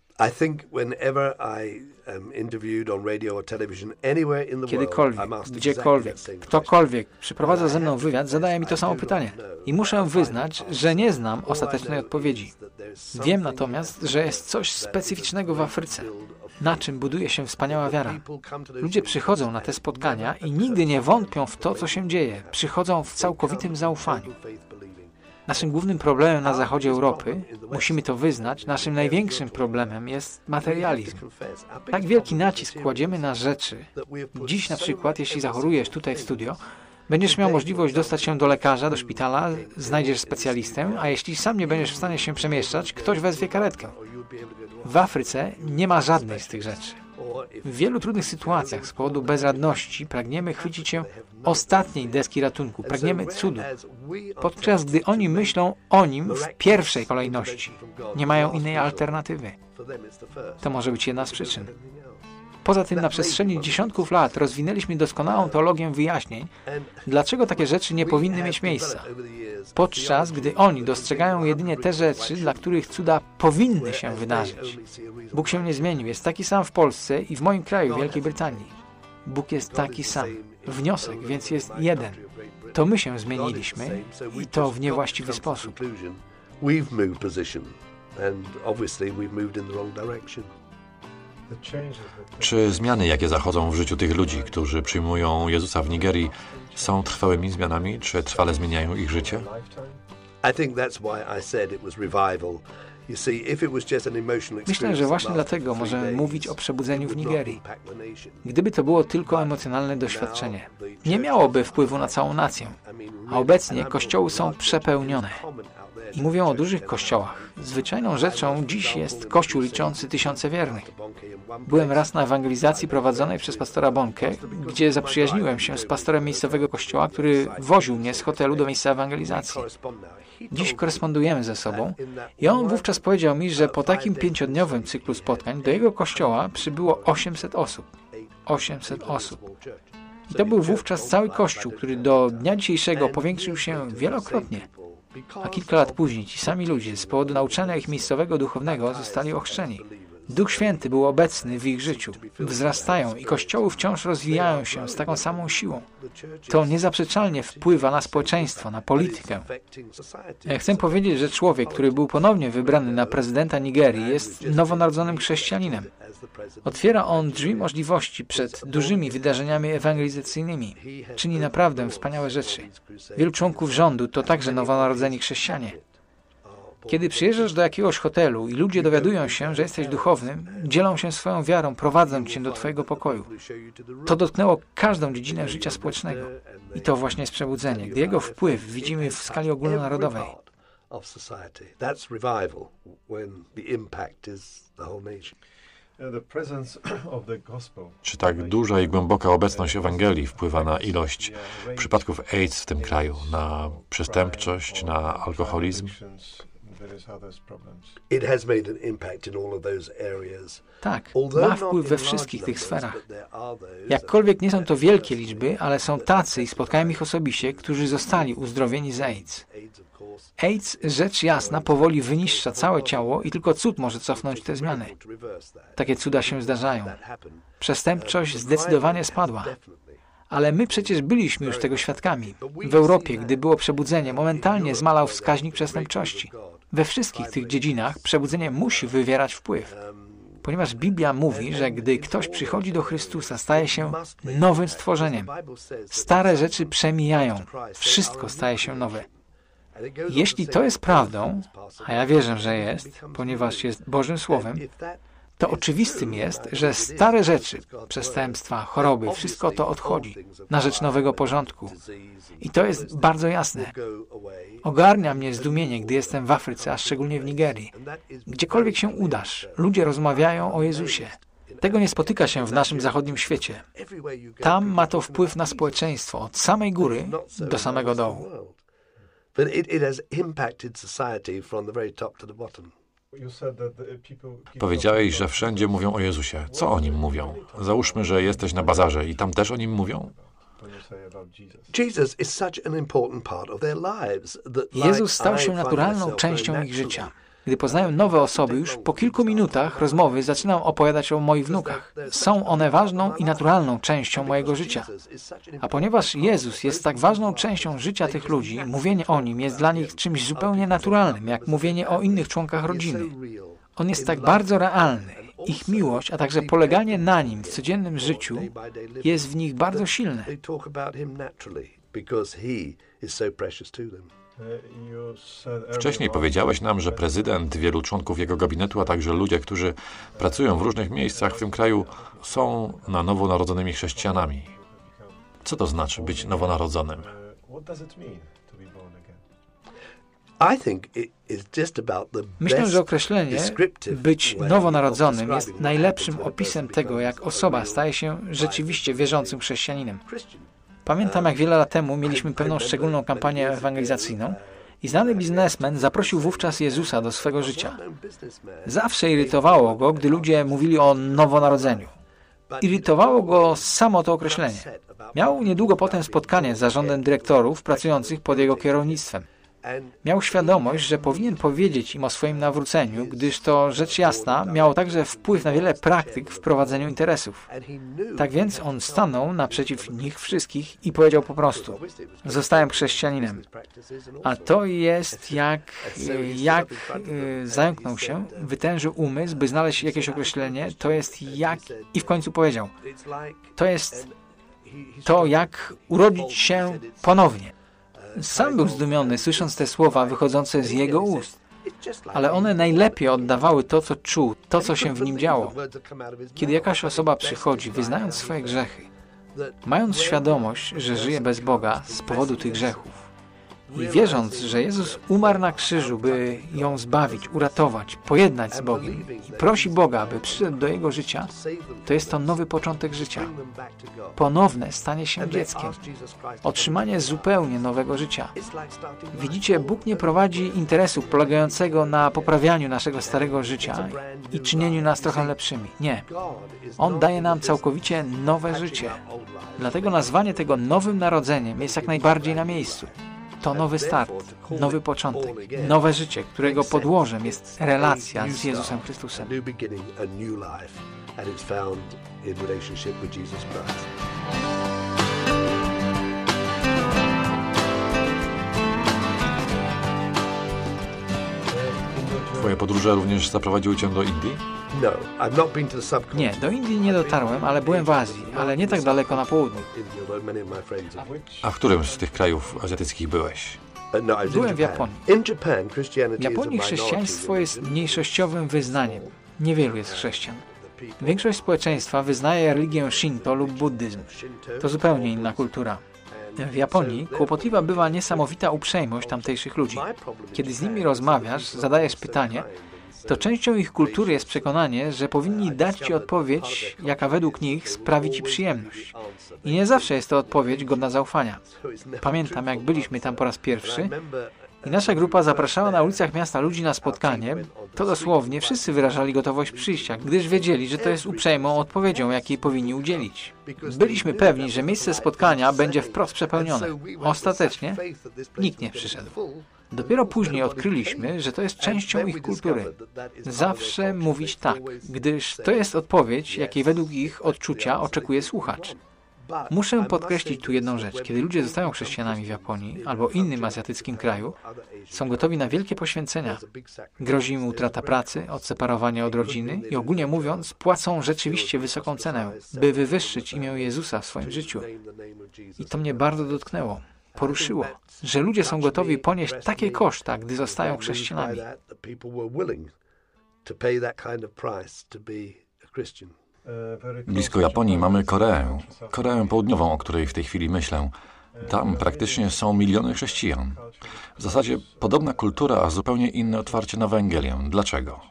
Kiedykolwiek, gdziekolwiek, ktokolwiek przyprowadza ze mną wywiad, zadaje mi to samo pytanie. I muszę wyznać, że nie znam ostatecznej odpowiedzi. Wiem natomiast, że jest coś specyficznego w Afryce, na czym buduje się wspaniała wiara. Ludzie przychodzą na te spotkania i nigdy nie wątpią w to, co się dzieje. Przychodzą w całkowitym zaufaniu. Naszym głównym problemem na zachodzie Europy, musimy to wyznać, naszym największym problemem jest materializm. Tak wielki nacisk kładziemy na rzeczy. Dziś na przykład, jeśli zachorujesz tutaj w studio, będziesz miał możliwość dostać się do lekarza, do szpitala, znajdziesz specjalistę, a jeśli sam nie będziesz w stanie się przemieszczać, ktoś wezwie karetkę. W Afryce nie ma żadnej z tych rzeczy. W wielu trudnych sytuacjach z powodu bezradności pragniemy chwycić się ostatniej deski ratunku, pragniemy cudu, podczas gdy oni myślą o nim w pierwszej kolejności. Nie mają innej alternatywy. To może być jedna z przyczyn. Poza tym na przestrzeni dziesiątków lat rozwinęliśmy doskonałą teologię wyjaśnień, dlaczego takie rzeczy nie powinny mieć miejsca, podczas gdy oni dostrzegają jedynie te rzeczy, dla których cuda powinny się wydarzyć. Bóg się nie zmienił, jest taki sam w Polsce i w moim kraju, Wielkiej Brytanii. Bóg jest taki sam. Wniosek więc jest jeden. To my się zmieniliśmy i to w niewłaściwy sposób. Czy zmiany, jakie zachodzą w życiu tych ludzi, którzy przyjmują Jezusa w Nigerii, są trwałymi zmianami, czy trwale zmieniają ich życie? Myślę, że właśnie dlatego możemy mówić o przebudzeniu w Nigerii. Gdyby to było tylko emocjonalne doświadczenie, nie miałoby wpływu na całą nację. A obecnie kościoły są przepełnione. I mówią o dużych kościołach. Zwyczajną rzeczą dziś jest kościół liczący tysiące wiernych. Byłem raz na ewangelizacji prowadzonej przez pastora Bonke, gdzie zaprzyjaźniłem się z pastorem miejscowego kościoła, który woził mnie z hotelu do miejsca ewangelizacji. Dziś korespondujemy ze sobą i on wówczas powiedział mi, że po takim 5-dniowym cyklu spotkań do jego kościoła przybyło 800 osób. 800 osób. I to był wówczas cały kościół, który do dnia dzisiejszego powiększył się wielokrotnie. A kilka lat później ci sami ludzie z powodu nauczania ich miejscowego duchownego zostali ochrzczeni. Duch Święty był obecny w ich życiu. Wzrastają i kościoły wciąż rozwijają się z taką samą siłą. To niezaprzeczalnie wpływa na społeczeństwo, na politykę. Chcę powiedzieć, że człowiek, który był ponownie wybrany na prezydenta Nigerii, jest nowonarodzonym chrześcijaninem. Otwiera on drzwi możliwości przed dużymi wydarzeniami ewangelizacyjnymi. Czyni naprawdę wspaniałe rzeczy. Wielu członków rządu to także nowonarodzeni chrześcijanie. Kiedy przyjeżdżasz do jakiegoś hotelu i ludzie dowiadują się, że jesteś duchownym, dzielą się swoją wiarą, prowadzą cię do twojego pokoju. To dotknęło każdą dziedzinę życia społecznego. I to właśnie jest przebudzenie, gdy jego wpływ widzimy w skali ogólnonarodowej. Czy tak duża i głęboka obecność Ewangelii wpływa na ilość przypadków AIDS w tym kraju, na przestępczość, na alkoholizm? Tak, ma wpływ we wszystkich tych sferach. Jakkolwiek nie są to wielkie liczby, ale są tacy i spotkałem ich osobiście, którzy zostali uzdrowieni z AIDS. AIDS, rzecz jasna, powoli wyniszcza całe ciało i tylko cud może cofnąć te zmiany. Takie cuda się zdarzają. Przestępczość zdecydowanie spadła. Ale my przecież byliśmy już tego świadkami. W Europie, gdy było przebudzenie, momentalnie zmalał wskaźnik przestępczości. We wszystkich tych dziedzinach przebudzenie musi wywierać wpływ. Ponieważ Biblia mówi, że gdy ktoś przychodzi do Chrystusa, staje się nowym stworzeniem. Stare rzeczy przemijają. Wszystko staje się nowe. Jeśli to jest prawdą, a ja wierzę, że jest, ponieważ jest Bożym Słowem, to oczywistym jest, że stare rzeczy, przestępstwa, choroby, wszystko to odchodzi na rzecz nowego porządku. I to jest bardzo jasne. Ogarnia mnie zdumienie, gdy jestem w Afryce, a szczególnie w Nigerii. Gdziekolwiek się udasz, ludzie rozmawiają o Jezusie. Tego nie spotyka się w naszym zachodnim świecie. Tam ma to wpływ na społeczeństwo, od samej góry do samego dołu. Powiedziałeś, że wszędzie mówią o Jezusie. Co o Nim mówią? Załóżmy, że jesteś na bazarze i tam też o Nim mówią? Jezus stał się naturalną częścią ich życia. Gdy poznają nowe osoby, już po kilku minutach rozmowy zaczynam opowiadać o moich wnukach. Są one ważną i naturalną częścią mojego życia. A ponieważ Jezus jest tak ważną częścią życia tych ludzi, mówienie o Nim jest dla nich czymś zupełnie naturalnym, jak mówienie o innych członkach rodziny. On jest tak bardzo realny. Ich miłość, a także poleganie na Nim w codziennym życiu jest w nich bardzo silne. Wcześniej powiedziałeś nam, że prezydent, wielu członków jego gabinetu, a także ludzie, którzy pracują w różnych miejscach w tym kraju, są na nowo narodzonymi chrześcijanami. Co to znaczy być nowonarodzonym? Myślę, że określenie być nowonarodzonym jest najlepszym opisem tego, jak osoba staje się rzeczywiście wierzącym chrześcijaninem. Pamiętam, jak wiele lat temu mieliśmy pewną szczególną kampanię ewangelizacyjną i znany biznesmen zaprosił wówczas Jezusa do swego życia. Zawsze irytowało go, gdy ludzie mówili o nowonarodzeniu. Irytowało go samo to określenie. Miał niedługo potem spotkanie z zarządem dyrektorów pracujących pod jego kierownictwem. Miał świadomość, że powinien powiedzieć im o swoim nawróceniu, gdyż to, rzecz jasna, miało także wpływ na wiele praktyk w prowadzeniu interesów. Tak więc on stanął naprzeciw nich wszystkich i powiedział po prostu: zostałem chrześcijaninem. A to jest jak zająknął się, wytężył umysł, by znaleźć jakieś określenie, to jest jak... I w końcu powiedział: to jest to, jak urodzić się ponownie. Sam był zdumiony, słysząc te słowa wychodzące z jego ust, ale one najlepiej oddawały to, co czuł, to, co się w nim działo. Kiedy jakaś osoba przychodzi, wyznając swoje grzechy, mając świadomość, że żyje bez Boga z powodu tych grzechów i wierząc, że Jezus umarł na krzyżu, by ją zbawić, uratować, pojednać z Bogiem i prosi Boga, by przyszedł do jego życia, to jest to nowy początek życia. Ponowne stanie się dzieckiem. Otrzymanie zupełnie nowego życia. Widzicie, Bóg nie prowadzi interesu polegającego na poprawianiu naszego starego życia i czynieniu nas trochę lepszymi. Nie. On daje nam całkowicie nowe życie. Dlatego nazwanie tego nowym narodzeniem jest jak najbardziej na miejscu. To nowy start, nowy początek, nowe życie, którego podłożem jest relacja z Jezusem Chrystusem. Twoje podróże również zaprowadziły cię do Indii? Nie, do Indii nie dotarłem, ale byłem w Azji, ale nie tak daleko na południu. A w którym z tych krajów azjatyckich byłeś? Byłem w Japonii. W Japonii chrześcijaństwo jest mniejszościowym wyznaniem. Niewielu jest chrześcijan. Większość społeczeństwa wyznaje religię Shinto lub buddyzm. To zupełnie inna kultura. W Japonii kłopotliwa bywa niesamowita uprzejmość tamtejszych ludzi. Kiedy z nimi rozmawiasz, zadajesz pytanie, to częścią ich kultury jest przekonanie, że powinni dać ci odpowiedź, jaka według nich sprawi ci przyjemność. I nie zawsze jest to odpowiedź godna zaufania. Pamiętam, jak byliśmy tam po raz pierwszy i nasza grupa zapraszała na ulicach miasta ludzi na spotkanie, to dosłownie wszyscy wyrażali gotowość przyjścia, gdyż wiedzieli, że to jest uprzejmą odpowiedzią, jakiej powinni udzielić. Byliśmy pewni, że miejsce spotkania będzie wprost przepełnione. Ostatecznie nikt nie przyszedł. Dopiero później odkryliśmy, że to jest częścią ich kultury. Zawsze mówić tak, gdyż to jest odpowiedź, jakiej według ich odczucia oczekuje słuchacz. Muszę podkreślić tu jedną rzecz. Kiedy ludzie zostają chrześcijanami w Japonii albo innym azjatyckim kraju, są gotowi na wielkie poświęcenia. Grozi im utrata pracy, odseparowanie od rodziny i ogólnie mówiąc, płacą rzeczywiście wysoką cenę, by wywyższyć imię Jezusa w swoim życiu. I to mnie bardzo dotknęło. Poruszyło, że ludzie są gotowi ponieść takie koszta, gdy zostają chrześcijanami. Blisko Japonii mamy Koreę Południową, o której w tej chwili myślę. Tam praktycznie są miliony chrześcijan. W zasadzie podobna kultura, a zupełnie inne otwarcie na Ewangelię. Dlaczego?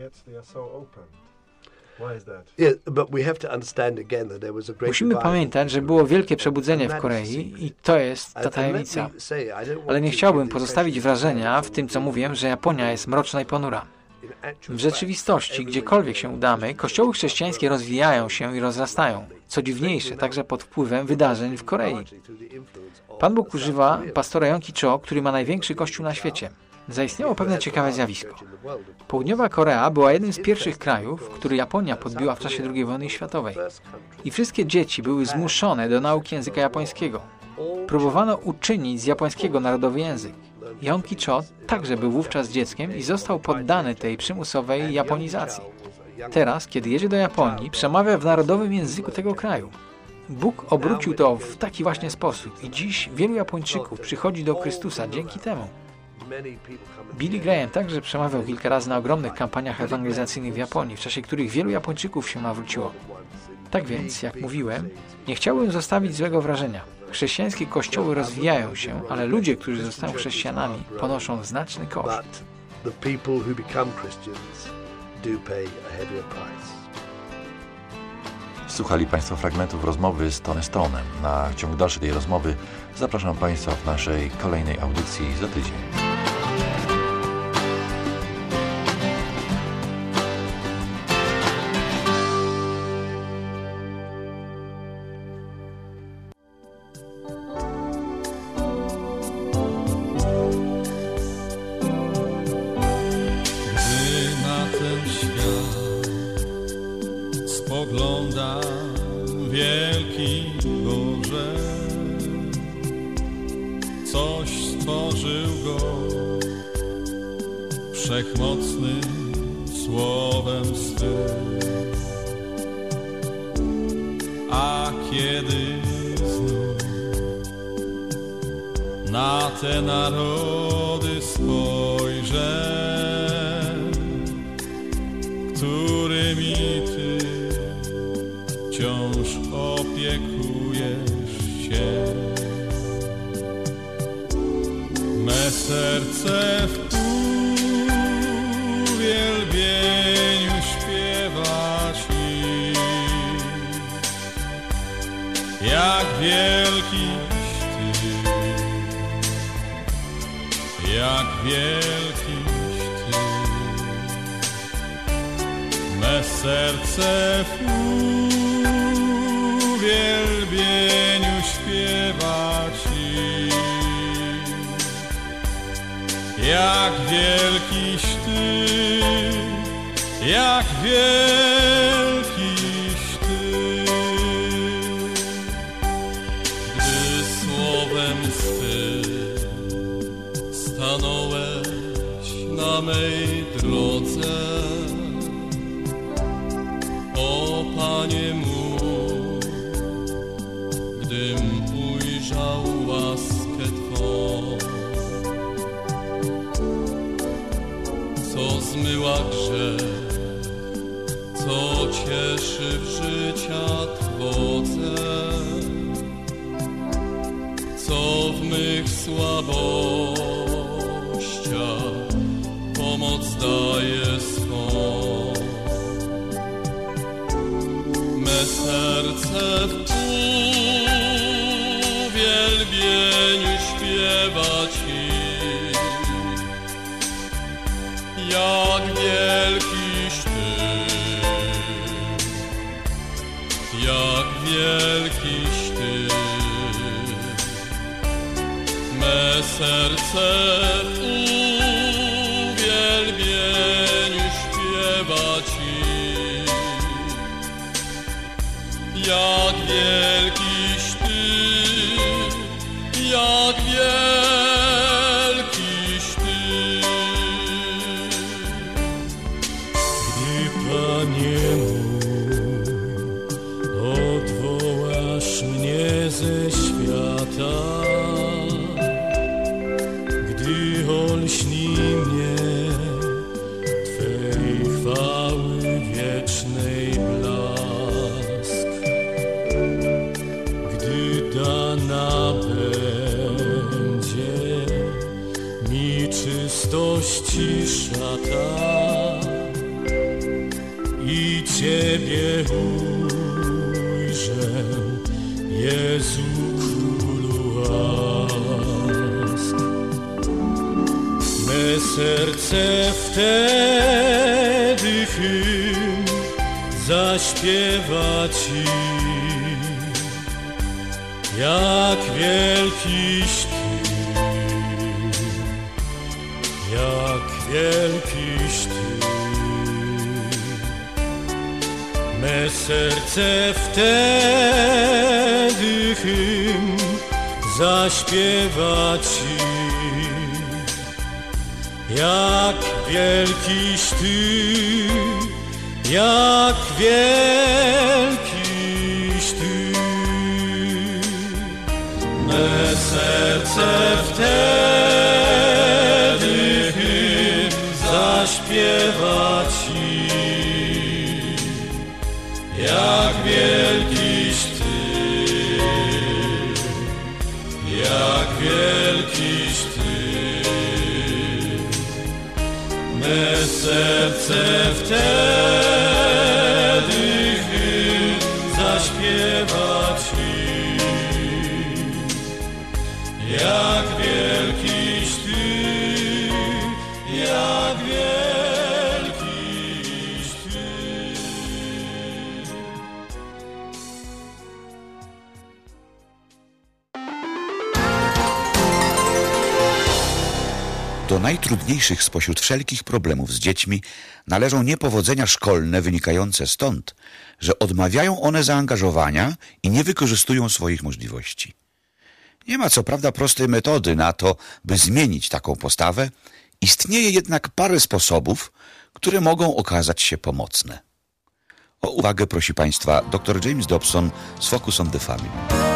Musimy pamiętać, że było wielkie przebudzenie w Korei i to jest ta tajemnica. Ale nie chciałbym pozostawić wrażenia w tym, co mówię, że Japonia jest mroczna i ponura. W rzeczywistości, gdziekolwiek się udamy, kościoły chrześcijańskie rozwijają się i rozrastają. Co dziwniejsze, także pod wpływem wydarzeń w Korei. Pan Bóg używa pastora Yonggi Cho, który ma największy kościół na świecie. Zaistniało pewne ciekawe zjawisko. Południowa Korea była jednym z pierwszych krajów, który Japonia podbiła w czasie II wojny światowej. I wszystkie dzieci były zmuszone do nauki języka japońskiego. Próbowano uczynić z japońskiego narodowy język. Yonggi Cho także był wówczas dzieckiem i został poddany tej przymusowej japonizacji. Teraz, kiedy jedzie do Japonii, przemawia w narodowym języku tego kraju. Bóg obrócił to w taki właśnie sposób i dziś wielu Japończyków przychodzi do Chrystusa dzięki temu. Billy Graham także przemawiał kilka razy na ogromnych kampaniach ewangelizacyjnych w Japonii, w czasie których wielu Japończyków się nawróciło. Tak więc, jak mówiłem, nie chciałbym zostawić złego wrażenia. Chrześcijańskie kościoły rozwijają się, ale ludzie, którzy zostają chrześcijanami, ponoszą znaczny koszt. Słuchali Państwo fragmentów rozmowy z Tony Stonem. Na ciąg dalszy tej rozmowy zapraszam Państwa w naszej kolejnej audycji za tydzień. Spoglądam, wielki Boże, coś stworzył go wszechmocnym słowem swym. A kiedy znów na te narody spojrzę, którymi Ty wciąż opiekujesz się, me serce w uwielbieniu śpiewa Ci, jak wielkiś Ty, jak wielkiś Ty. Me serce w uwielbieniu śpiewa Ci, jak wielkiś Ty, jak wielkiś Ty. Gdy słowem swym stanąłeś na mej drodze, o Panie mój, gdym ujrzał łaskę Twą, co zmyła grzech, co cieszy w życia Twodze, co w mych słabościach pomoc daje swą. Me serce w uwielbieniu śpiewa Ci, jak wielkiś Ty, jak wielkiś Ty. Me serce w uwielbieniu śpiewa Ci, jak wielkiś Ty, jak wielkiś Ty. Gdy, Panie mój, odwołasz mnie ze świata, gdy olśni mnie Twej chwały wiecznej blask, gdy dana będzie mi czystości szata i Ciebie ujrzę, Jezu Królu łask. Me serce wtedy hymn zaśpiewa Ci, jak wielkiś Ty, jak wielkiś Ty. Me serce wtedy hymn zaśpiewa Ci, jak wielkiś Ty, jak wielkiś Ty. Me serce wtedy hymn zaśpiewa Ci, jak wielkiś Ty, jak wielkiś Ty. Me serce wtedy hymn zaśpiewa Ci, jak wielkiś Ty, jak wielkiś Ty. Do najtrudniejszych spośród wszelkich problemów z dziećmi należą niepowodzenia szkolne wynikające stąd, że odmawiają one zaangażowania i nie wykorzystują swoich możliwości. Nie ma co prawda prostej metody na to, by zmienić taką postawę, istnieje jednak parę sposobów, które mogą okazać się pomocne. O uwagę prosi Państwa dr James Dobson z Focus on the Family.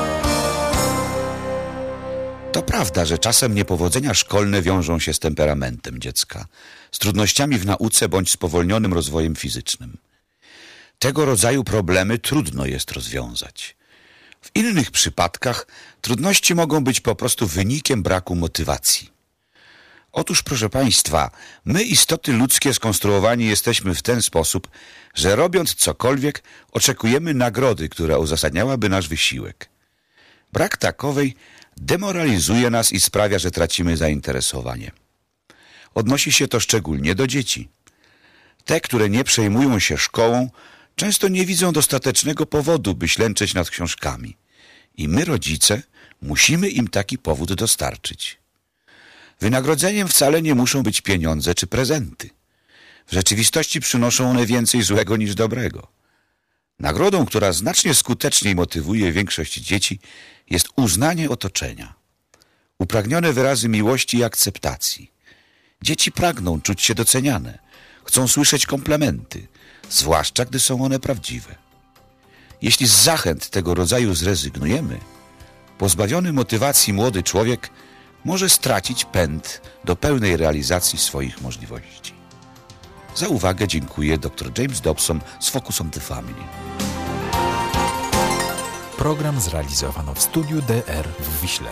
To prawda, że czasem niepowodzenia szkolne wiążą się z temperamentem dziecka, z trudnościami w nauce bądź spowolnionym rozwojem fizycznym. Tego rodzaju problemy trudno jest rozwiązać. W innych przypadkach trudności mogą być po prostu wynikiem braku motywacji. Otóż, proszę Państwa, my, istoty ludzkie, skonstruowani jesteśmy w ten sposób, że robiąc cokolwiek, oczekujemy nagrody, która uzasadniałaby nasz wysiłek. Brak takowej demoralizuje nas i sprawia, że tracimy zainteresowanie. Odnosi się to szczególnie do dzieci. Te, które nie przejmują się szkołą, często nie widzą dostatecznego powodu, by ślęczeć nad książkami. I my, rodzice, musimy im taki powód dostarczyć. Wynagrodzeniem wcale nie muszą być pieniądze czy prezenty. W rzeczywistości przynoszą one więcej złego niż dobrego. Nagrodą, która znacznie skuteczniej motywuje większość dzieci, jest uznanie otoczenia. Upragnione wyrazy miłości i akceptacji. Dzieci pragną czuć się doceniane, chcą słyszeć komplementy, zwłaszcza gdy są one prawdziwe. Jeśli z zachęt tego rodzaju zrezygnujemy, pozbawiony motywacji młody człowiek może stracić pęd do pełnej realizacji swoich możliwości. Za uwagę dziękuję dr James Dobson z Focus on the Family. Program zrealizowano w studiu DR w Wiśle.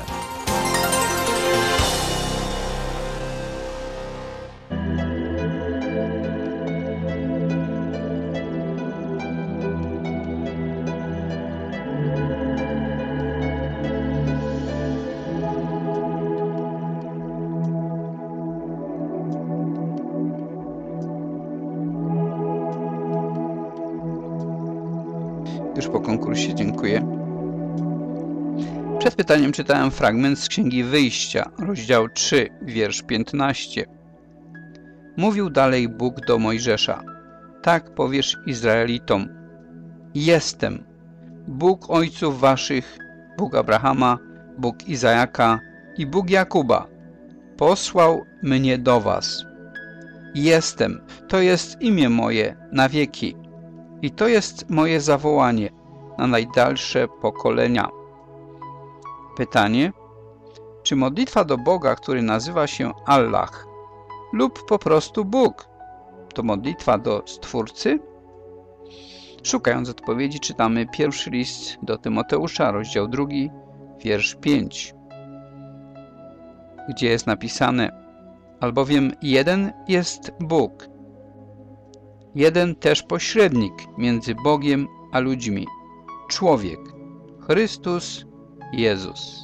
Już po konkursie, dziękuję. Przed pytaniem czytałem fragment z Księgi Wyjścia, rozdział 3, wiersz 15. Mówił dalej Bóg do Mojżesza: tak powiesz Izraelitom: jestem Bóg ojców waszych, Bóg Abrahama, Bóg Izajaka i Bóg Jakuba. Posłał mnie do was. Jestem, to jest imię moje na wieki. I to jest moje zawołanie na najdalsze pokolenia. Pytanie: czy modlitwa do Boga, który nazywa się Allah lub po prostu Bóg, to modlitwa do Stwórcy? Szukając odpowiedzi, czytamy pierwszy list do Tymoteusza, rozdział 2, wiersz 5, gdzie jest napisane: albowiem jeden jest Bóg, jeden też pośrednik między Bogiem a ludźmi, człowiek, Chrystus Jezus.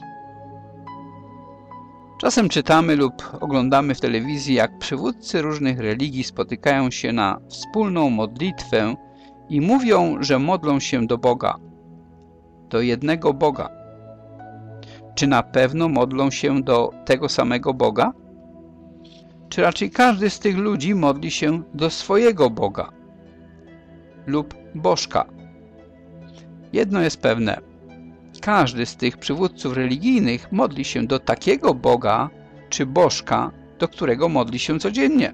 Czasem czytamy lub oglądamy w telewizji, jak przywódcy różnych religii spotykają się na wspólną modlitwę i mówią, że modlą się do Boga, do jednego Boga. Czy na pewno modlą się do tego samego Boga? Czy raczej każdy z tych ludzi modli się do swojego Boga lub bożka? Jedno jest pewne: każdy z tych przywódców religijnych modli się do takiego Boga czy bożka, do którego modli się codziennie.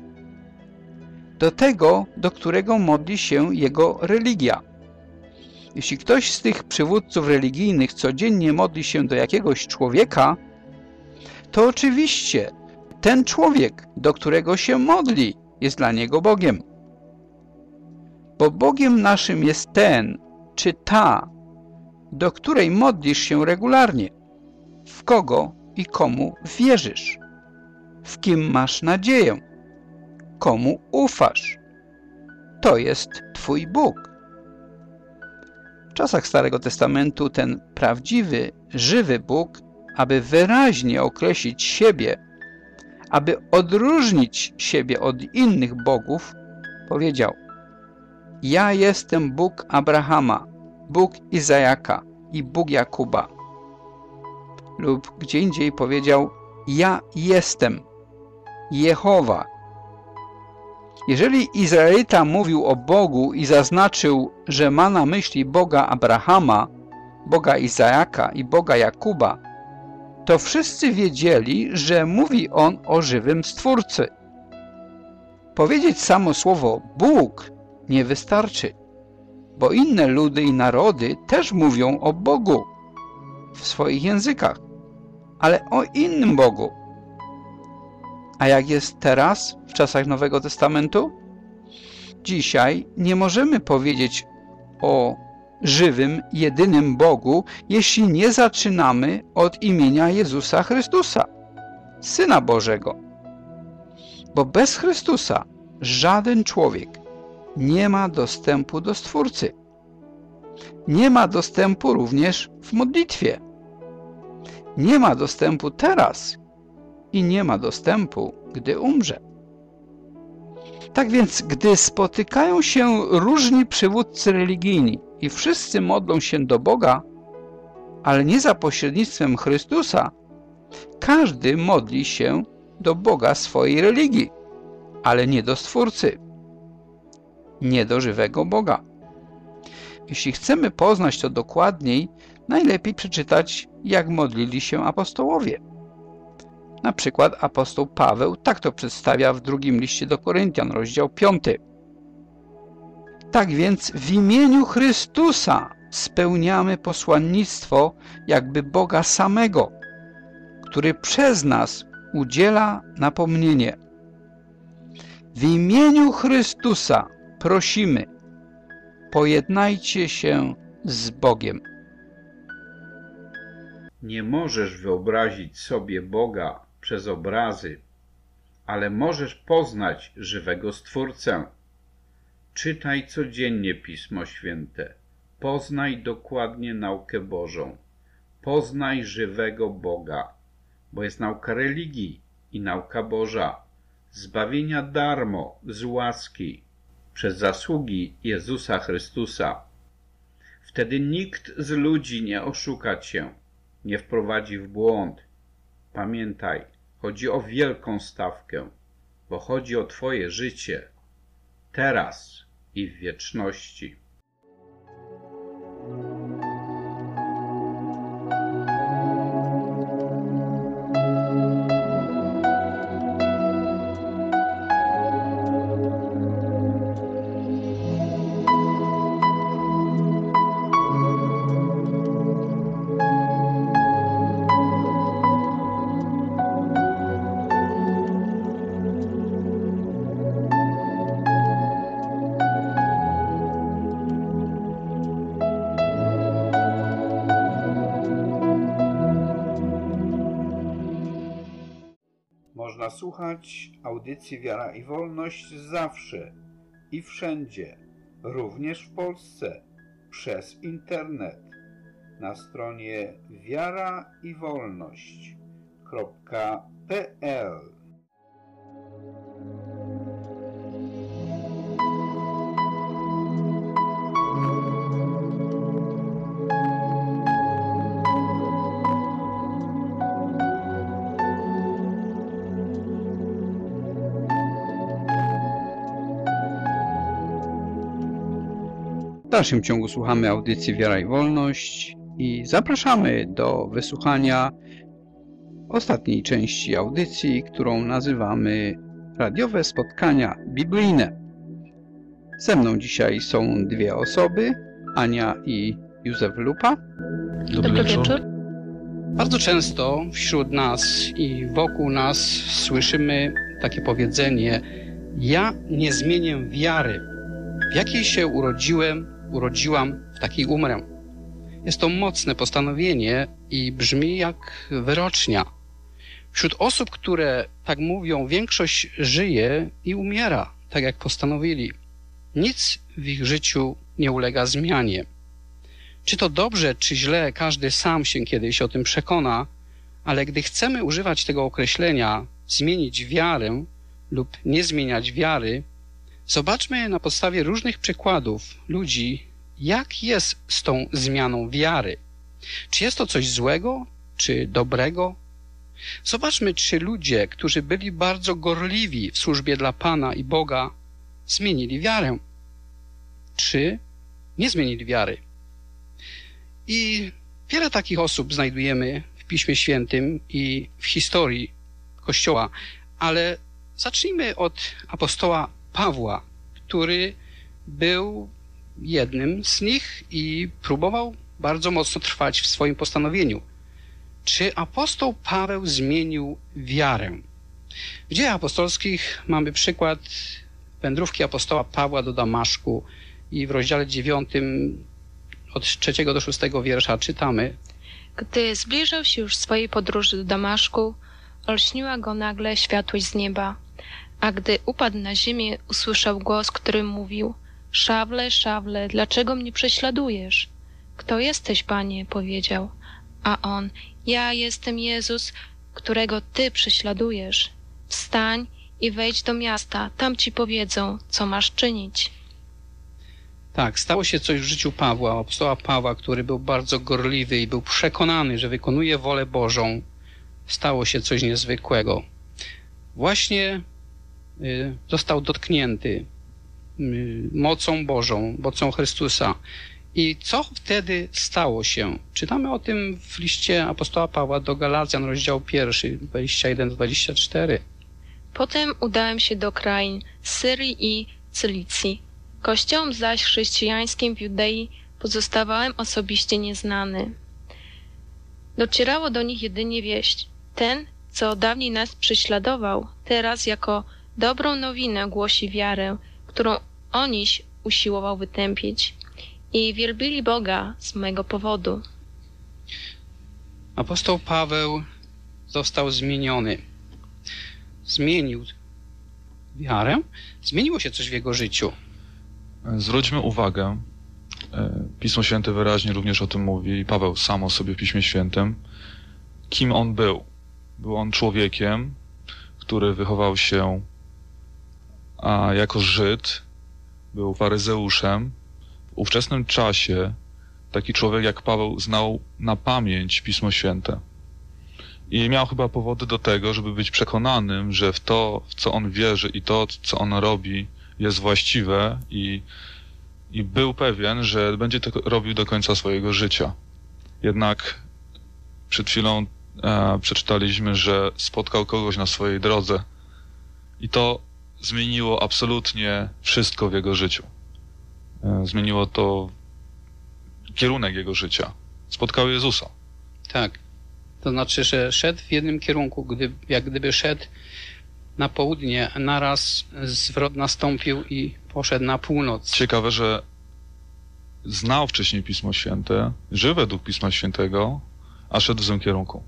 Do tego, do którego modli się jego religia. Jeśli ktoś z tych przywódców religijnych codziennie modli się do jakiegoś człowieka, to oczywiście ten człowiek, do którego się modli, jest dla niego Bogiem. Bo Bogiem naszym jest ten czy ta, do której modlisz się regularnie, w kogo i komu wierzysz, w kim masz nadzieję, komu ufasz. To jest Twój Bóg. W czasach Starego Testamentu ten prawdziwy, żywy Bóg, aby wyraźnie określić siebie, aby odróżnić siebie od innych bogów, powiedział: ja jestem Bóg Abrahama, Bóg Izajaka i Bóg Jakuba. Lub gdzie indziej powiedział: ja jestem Jehowa. Jeżeli Izraelita mówił o Bogu i zaznaczył, że ma na myśli Boga Abrahama, Boga Izajaka i Boga Jakuba, to wszyscy wiedzieli, że mówi on o żywym Stwórcy. Powiedzieć samo słowo Bóg nie wystarczy, bo inne ludy i narody też mówią o Bogu w swoich językach, ale o innym Bogu. A jak jest teraz, w czasach Nowego Testamentu? Dzisiaj nie możemy powiedzieć o żywym, jedynym Bogu, jeśli nie zaczynamy od imienia Jezusa Chrystusa, Syna Bożego. Bo bez Chrystusa żaden człowiek nie ma dostępu do Stwórcy. Nie ma dostępu również w modlitwie. Nie ma dostępu teraz i nie ma dostępu, gdy umrze. Tak więc, gdy spotykają się różni przywódcy religijni i wszyscy modlą się do Boga, ale nie za pośrednictwem Chrystusa, każdy modli się do Boga swojej religii, ale nie do Stwórcy, nie do żywego Boga. Jeśli chcemy poznać to dokładniej, najlepiej przeczytać, jak modlili się apostołowie. Na przykład apostoł Paweł tak to przedstawia w drugim liście do Koryntian, rozdział 5. Tak więc w imieniu Chrystusa spełniamy posłannictwo jakby Boga samego, który przez nas udziela napomnienie. W imieniu Chrystusa prosimy, pojednajcie się z Bogiem. Nie możesz wyobrazić sobie Boga przez obrazy, ale możesz poznać żywego Stwórcę. Czytaj codziennie Pismo Święte. Poznaj dokładnie naukę Bożą. Poznaj żywego Boga, bo jest nauka religii i nauka Boża, zbawienia darmo, z łaski, przez zasługi Jezusa Chrystusa. Wtedy nikt z ludzi nie oszuka cię, nie wprowadzi w błąd. Pamiętaj, chodzi o wielką stawkę, bo chodzi o twoje życie, teraz i w wieczności. Można słuchać audycji Wiara i Wolność zawsze i wszędzie, również w Polsce, przez internet, na stronie wiaraiwolność.pl. W dalszym ciągu słuchamy audycji Wiara i Wolność i zapraszamy do wysłuchania ostatniej części audycji, którą nazywamy Radiowe Spotkania Biblijne. Ze mną dzisiaj są dwie osoby, Ania i Józef Lupa. Dobry wieczór. Bardzo często wśród nas i wokół nas słyszymy takie powiedzenie: ja nie zmienię wiary. W jakiej się urodziłam, w takiej umrę. Jest to mocne postanowienie i brzmi jak wyrocznia. Wśród osób, które tak mówią, większość żyje i umiera, tak jak postanowili. Nic w ich życiu nie ulega zmianie. Czy to dobrze, czy źle, każdy sam się kiedyś o tym przekona, ale gdy chcemy używać tego określenia zmienić wiarę lub nie zmieniać wiary, zobaczmy na podstawie różnych przykładów ludzi, jak jest z tą zmianą wiary. Czy jest to coś złego, czy dobrego? Zobaczmy, czy ludzie, którzy byli bardzo gorliwi w służbie dla Pana i Boga, zmienili wiarę, czy nie zmienili wiary. I wiele takich osób znajdujemy w Piśmie Świętym i w historii Kościoła, ale zacznijmy od apostoła Pawła, który był jednym z nich i próbował bardzo mocno trwać w swoim postanowieniu. Czy apostoł Paweł zmienił wiarę? W Dziejach Apostolskich mamy przykład wędrówki apostoła Pawła do Damaszku i w rozdziale 9 od 3 do 6 wiersza czytamy: Gdy zbliżał się już swojej podróży do Damaszku, olśniła go nagle światłość z nieba. A gdy upadł na ziemię, usłyszał głos, który mówił: Szawle, Szawle, dlaczego mnie prześladujesz? Kto jesteś, Panie? Powiedział. A on: Ja jestem Jezus, którego Ty prześladujesz. Wstań i wejdź do miasta, tam Ci powiedzą, co masz czynić. Tak, stało się coś w życiu Pawła, apostoła Pawła, który był bardzo gorliwy i był przekonany, że wykonuje wolę Bożą. Stało się coś niezwykłego. właśnie został dotknięty mocą Bożą, mocą Chrystusa. I co wtedy stało się? Czytamy o tym w liście apostoła Pawła do Galacjan, rozdział 1, 21-24. Potem udałem się do krain Syrii i Cylicji. Kościołom zaś chrześcijańskim w Judei pozostawałem osobiście nieznany. Docierało do nich jedynie wieść. Ten, co dawniej nas prześladował, teraz jako dobrą nowinę głosi wiarę, którą oniś usiłował wytępić. I wielbili Boga z mego powodu. Apostoł Paweł został zmieniony. Zmienił wiarę, zmieniło się coś w jego życiu. Zwróćmy uwagę, Pismo Święte wyraźnie również o tym mówi, i Paweł sam o sobie w Piśmie Świętym, kim on był. Był on człowiekiem, który wychował się jako Żyd, był faryzeuszem. W ówczesnym czasie taki człowiek jak Paweł znał na pamięć Pismo Święte. I miał chyba powody do tego, żeby być przekonanym, że w to, w co on wierzy i to, co on robi, jest właściwe i był pewien, że będzie to robił do końca swojego życia. Jednak przed chwilą przeczytaliśmy, że spotkał kogoś na swojej drodze i to zmieniło absolutnie wszystko w jego życiu. Zmieniło to kierunek jego życia. Spotkał Jezusa. Tak. To znaczy, że szedł w jednym kierunku, jak gdyby szedł na południe, naraz zwrot nastąpił i poszedł na północ. Ciekawe, że znał wcześniej Pismo Święte, żył według Pisma Świętego, a szedł w złym kierunku.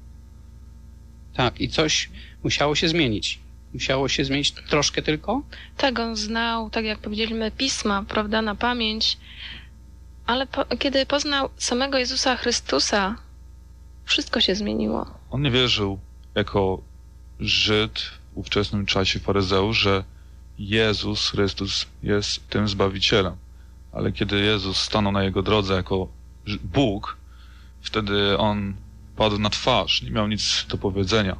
Tak, i coś musiało się zmienić. Musiało się zmienić troszkę tylko? Tak, on znał, tak jak powiedzieliśmy, Pisma, prawda, na pamięć, ale kiedy poznał samego Jezusa Chrystusa, wszystko się zmieniło. On nie wierzył jako Żyd w ówczesnym czasie faryzeusz, że Jezus Chrystus jest tym Zbawicielem. Ale kiedy Jezus stanął na jego drodze jako Bóg, wtedy on padł na twarz, nie miał nic do powiedzenia.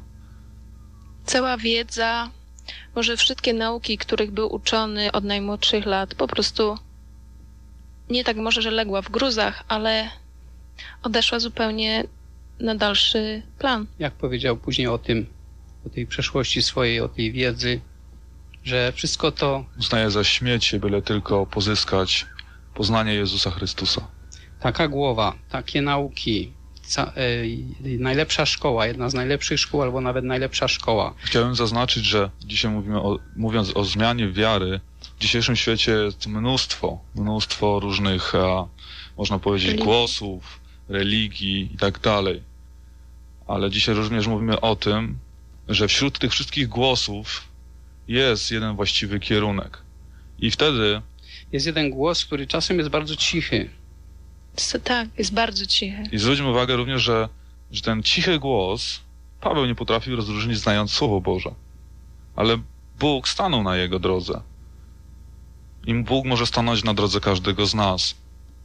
Cała wiedza, może wszystkie nauki, których był uczony od najmłodszych lat, po prostu nie tak może, że legła w gruzach, ale odeszła zupełnie na dalszy plan. Jak powiedział później o tej przeszłości swojej, o tej wiedzy, że wszystko to uznaje za śmiecie, byle tylko pozyskać poznanie Jezusa Chrystusa. Taka głowa, takie nauki, najlepsza szkoła, jedna z najlepszych szkół, albo nawet najlepsza szkoła. Chciałem zaznaczyć, że dzisiaj mówiąc o zmianie wiary, w dzisiejszym świecie jest mnóstwo różnych, można powiedzieć, głosów, religii i tak dalej. Ale dzisiaj również mówimy o tym, że wśród tych wszystkich głosów jest jeden właściwy kierunek. I wtedy jest jeden głos, który czasem jest bardzo cichy. Tak, jest bardzo cichy. I zwróćmy uwagę również, że ten cichy głos Paweł nie potrafił rozróżnić, znając Słowo Boże. Ale Bóg stanął na jego drodze. I Bóg może stanąć na drodze każdego z nas.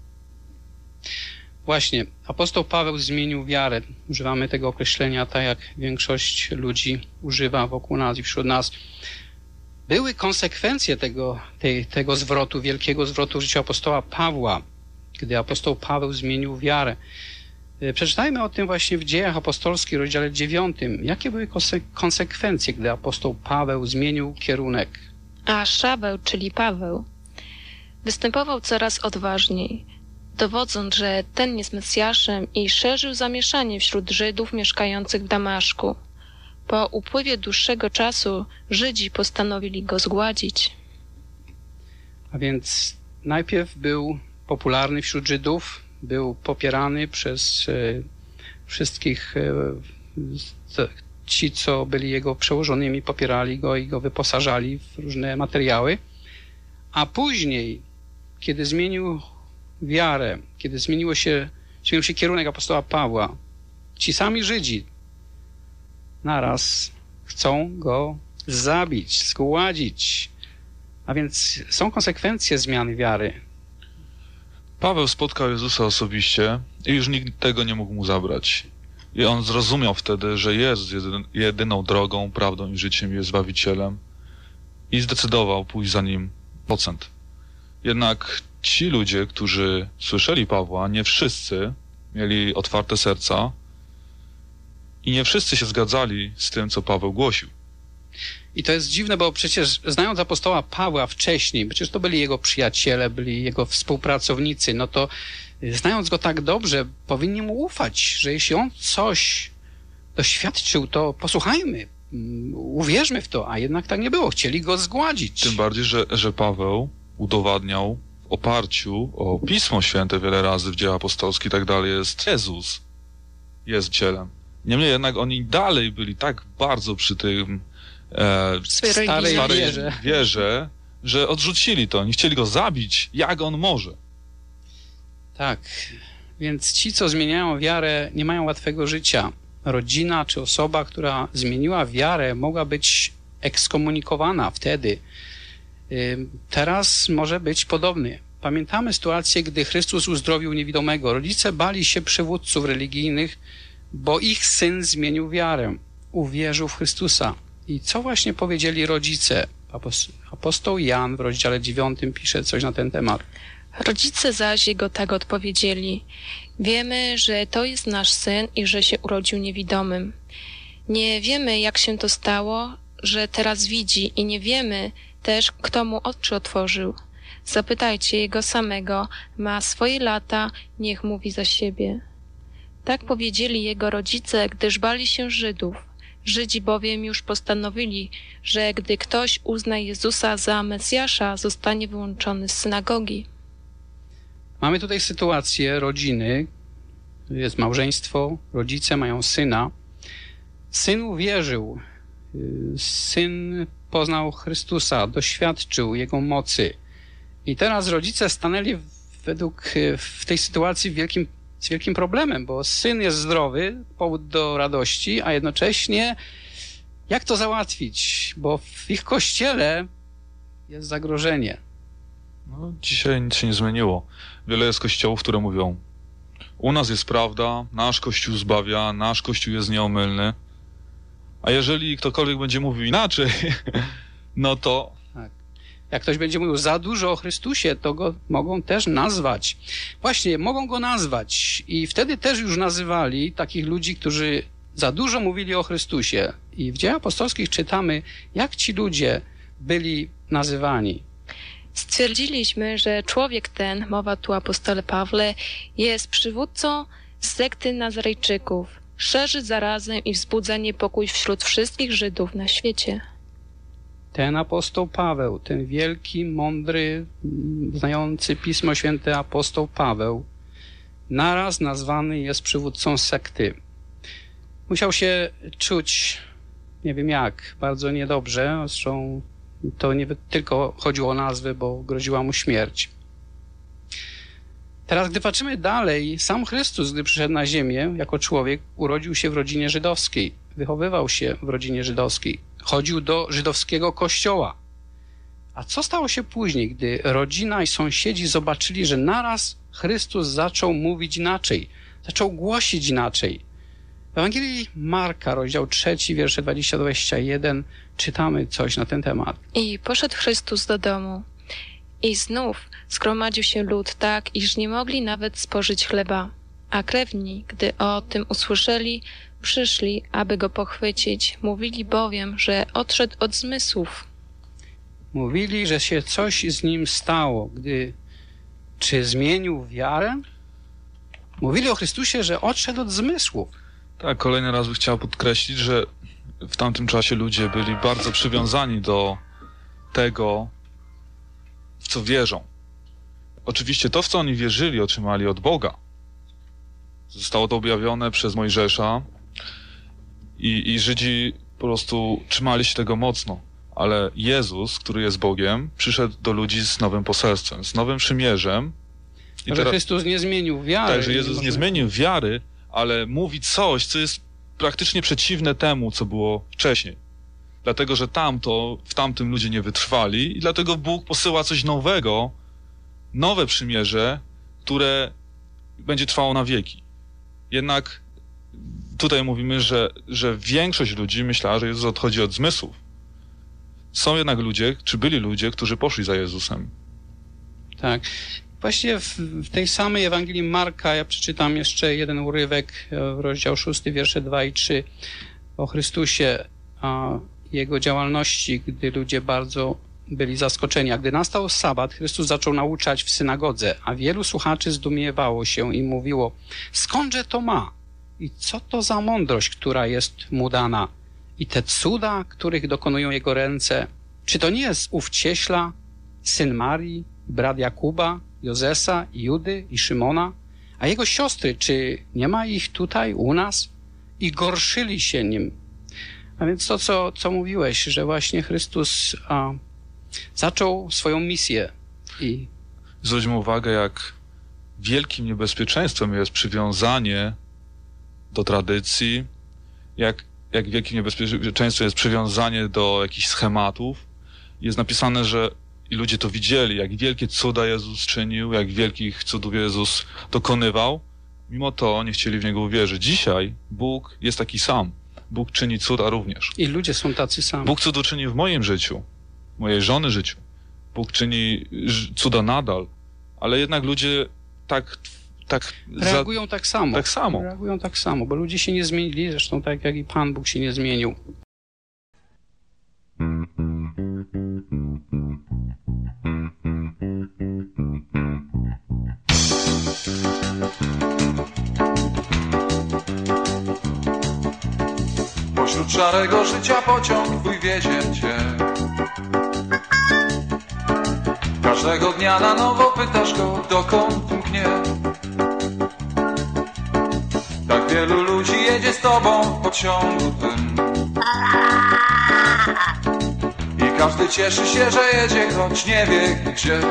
Właśnie, apostoł Paweł zmienił wiarę. Używamy tego określenia tak, jak większość ludzi używa wokół nas i wśród nas. Były konsekwencje tego zwrotu, wielkiego zwrotu w życiu apostoła Pawła, gdy apostoł Paweł zmienił wiarę. Przeczytajmy o tym właśnie w Dziejach Apostolskich, rozdziale 9. Jakie były konsekwencje, gdy apostoł Paweł zmienił kierunek? A Szaweł, czyli Paweł, występował coraz odważniej, dowodząc, że ten jest Mesjaszem, i szerzył zamieszanie wśród Żydów mieszkających w Damaszku. Po upływie dłuższego czasu Żydzi postanowili go zgładzić. A więc najpierw był popularny wśród Żydów, był popierany przez wszystkich, ci, co byli jego przełożonymi, popierali go i go wyposażali w różne materiały. A później, kiedy zmienił wiarę, kiedy zmienił się kierunek apostoła Pawła, ci sami Żydzi naraz chcą go zabić, zgładzić. A więc są konsekwencje zmiany wiary. Paweł spotkał Jezusa osobiście i już nikt tego nie mógł mu zabrać. I on zrozumiał wtedy, że Jezus jest jedyną drogą, prawdą i życiem, jest Zbawicielem i zdecydował pójść za Nim procent. Jednak ci ludzie, którzy słyszeli Pawła, nie wszyscy mieli otwarte serca i nie wszyscy się zgadzali z tym, co Paweł głosił. I to jest dziwne, bo przecież znając apostoła Pawła wcześniej, przecież to byli jego przyjaciele, byli jego współpracownicy, no to znając go tak dobrze, powinni mu ufać, że jeśli on coś doświadczył, to posłuchajmy, uwierzmy w to, a jednak tak nie było. Chcieli go zgładzić. Tym bardziej, że Paweł udowadniał w oparciu o Pismo Święte wiele razy w Dzieła Apostolskie i tak dalej, jest Jezus jest cielem. Niemniej jednak oni dalej byli tak bardzo przy tym starej wierze, że odrzucili to. Nie chcieli go zabić, jak on może. Tak, więc ci, co zmieniają wiarę, nie mają łatwego życia. Rodzina czy osoba, która zmieniła wiarę, mogła być ekskomunikowana wtedy. Teraz może być podobnie. Pamiętamy sytuację, gdy Chrystus uzdrowił niewidomego. Rodzice bali się przywódców religijnych, bo ich syn zmienił wiarę. Uwierzył w Chrystusa. I co właśnie powiedzieli rodzice? Apostoł Jan w rozdziale 9 pisze coś na ten temat. Rodzice zaś jego tak odpowiedzieli: wiemy, że to jest nasz syn i że się urodził niewidomym. Nie wiemy, jak się to stało, że teraz widzi, i nie wiemy też, kto mu oczy otworzył. Zapytajcie jego samego, ma swoje lata, niech mówi za siebie. Tak powiedzieli jego rodzice, gdyż bali się Żydów. Żydzi bowiem już postanowili, że gdy ktoś uzna Jezusa za Mesjasza, zostanie wyłączony z synagogi. Mamy tutaj sytuację rodziny, jest małżeństwo, rodzice mają syna. Syn uwierzył, syn poznał Chrystusa, doświadczył Jego mocy. I teraz rodzice stanęli w tej sytuacji z wielkim problemem, bo syn jest zdrowy, powód do radości, a jednocześnie jak to załatwić? Bo w ich kościele jest zagrożenie. No, dzisiaj nic się nie zmieniło. Wiele jest kościołów, które mówią: u nas jest prawda, nasz kościół zbawia, nasz kościół jest nieomylny. A jeżeli ktokolwiek będzie mówił inaczej, no to... Tak. Jak ktoś będzie mówił za dużo o Chrystusie, to go mogą też nazwać. Właśnie, mogą go nazwać. I wtedy też już nazywali takich ludzi, którzy za dużo mówili o Chrystusie. I w Dziejach Apostolskich czytamy, jak ci ludzie byli nazywani. Stwierdziliśmy, że człowiek ten, mowa tu o apostole Pawle, jest przywódcą sekty Nazarejczyków. Szerzy zarazę i wzbudza niepokój wśród wszystkich Żydów na świecie. Ten apostoł Paweł, ten wielki, mądry, znający Pismo Święte apostoł Paweł, naraz nazwany jest przywódcą sekty. Musiał się czuć, nie wiem jak, bardzo niedobrze. Zresztą to nie tylko chodziło o nazwę, bo groziła mu śmierć. Teraz, gdy patrzymy dalej, sam Chrystus, gdy przyszedł na ziemię jako człowiek, urodził się w rodzinie żydowskiej, wychowywał się w rodzinie żydowskiej, chodził do żydowskiego kościoła. A co stało się później, gdy rodzina i sąsiedzi zobaczyli, że naraz Chrystus zaczął mówić inaczej, zaczął głosić inaczej? W Ewangelii Marka, rozdział 3, wiersze 20-21, czytamy coś na ten temat. I poszedł Chrystus do domu. I znów zgromadził się lud tak, iż nie mogli nawet spożyć chleba. A krewni, gdy o tym usłyszeli, przyszli, aby go pochwycić. Mówili bowiem, że odszedł od zmysłów. Mówili, że się coś z nim stało. Czy zmienił wiarę? Mówili o Chrystusie, że odszedł od zmysłów. Tak, kolejny raz bym chciał podkreślić, że w tamtym czasie ludzie byli bardzo przywiązani do tego, w co wierzą. Oczywiście to, w co oni wierzyli, otrzymali od Boga. Zostało to objawione przez Mojżesza i Żydzi po prostu trzymali się tego mocno. Ale Jezus, który jest Bogiem, przyszedł do ludzi z nowym poselstwem, z nowym przymierzem. I że Chrystus nie zmienił wiary. Tak, że Jezus nie zmienił wiary, ale mówi coś, co jest praktycznie przeciwne temu, co było wcześniej. Dlatego, że w tamtym ludzie nie wytrwali i dlatego Bóg posyła coś nowego, nowe przymierze, które będzie trwało na wieki. Jednak tutaj mówimy, że większość ludzi myślała, że Jezus odchodzi od zmysłów. Są jednak ludzie, czy byli ludzie, którzy poszli za Jezusem. Tak. Właśnie w tej samej Ewangelii Marka ja przeczytam jeszcze jeden urywek, rozdział 6, wiersze 2 i 3 o Chrystusie, jego działalności, gdy ludzie bardzo byli zaskoczeni. A gdy nastał sabat, Chrystus zaczął nauczać w synagodze, a wielu słuchaczy zdumiewało się i mówiło: skądże to ma? I co to za mądrość, która jest mu dana? I te cuda, których dokonują jego ręce, czy to nie jest ów cieśla, syn Marii, brat Jakuba, Jozesa, Judy i Szymona? A jego siostry, czy nie ma ich tutaj u nas? I gorszyli się nim. A więc to, co mówiłeś, że właśnie Chrystus zaczął swoją misję. I zwróćmy uwagę, jak wielkim niebezpieczeństwem jest przywiązanie do tradycji, jak wielkim niebezpieczeństwem jest przywiązanie do jakichś schematów. Jest napisane, że i ludzie to widzieli, jak wielkie cuda Jezus czynił, jak wielkich cudów Jezus dokonywał. Mimo to nie chcieli w Niego uwierzyć. Dzisiaj Bóg jest taki sam. Bóg czyni cuda również. I ludzie są tacy sami. Bóg cud uczyni w moim życiu, mojej żony życiu. Bóg czyni cuda nadal, ale jednak ludzie reagują tak samo. Tak samo. Reagują tak samo, bo ludzie się nie zmienili, zresztą tak jak i Pan Bóg się nie zmienił. Pośród szarego życia pociąg twój wiezie cię. Każdego dnia na nowo pytasz go, dokąd mknie. Tak wielu ludzi jedzie z tobą w pociągu tym. I każdy cieszy się, że jedzie, choć nie wie gdzie.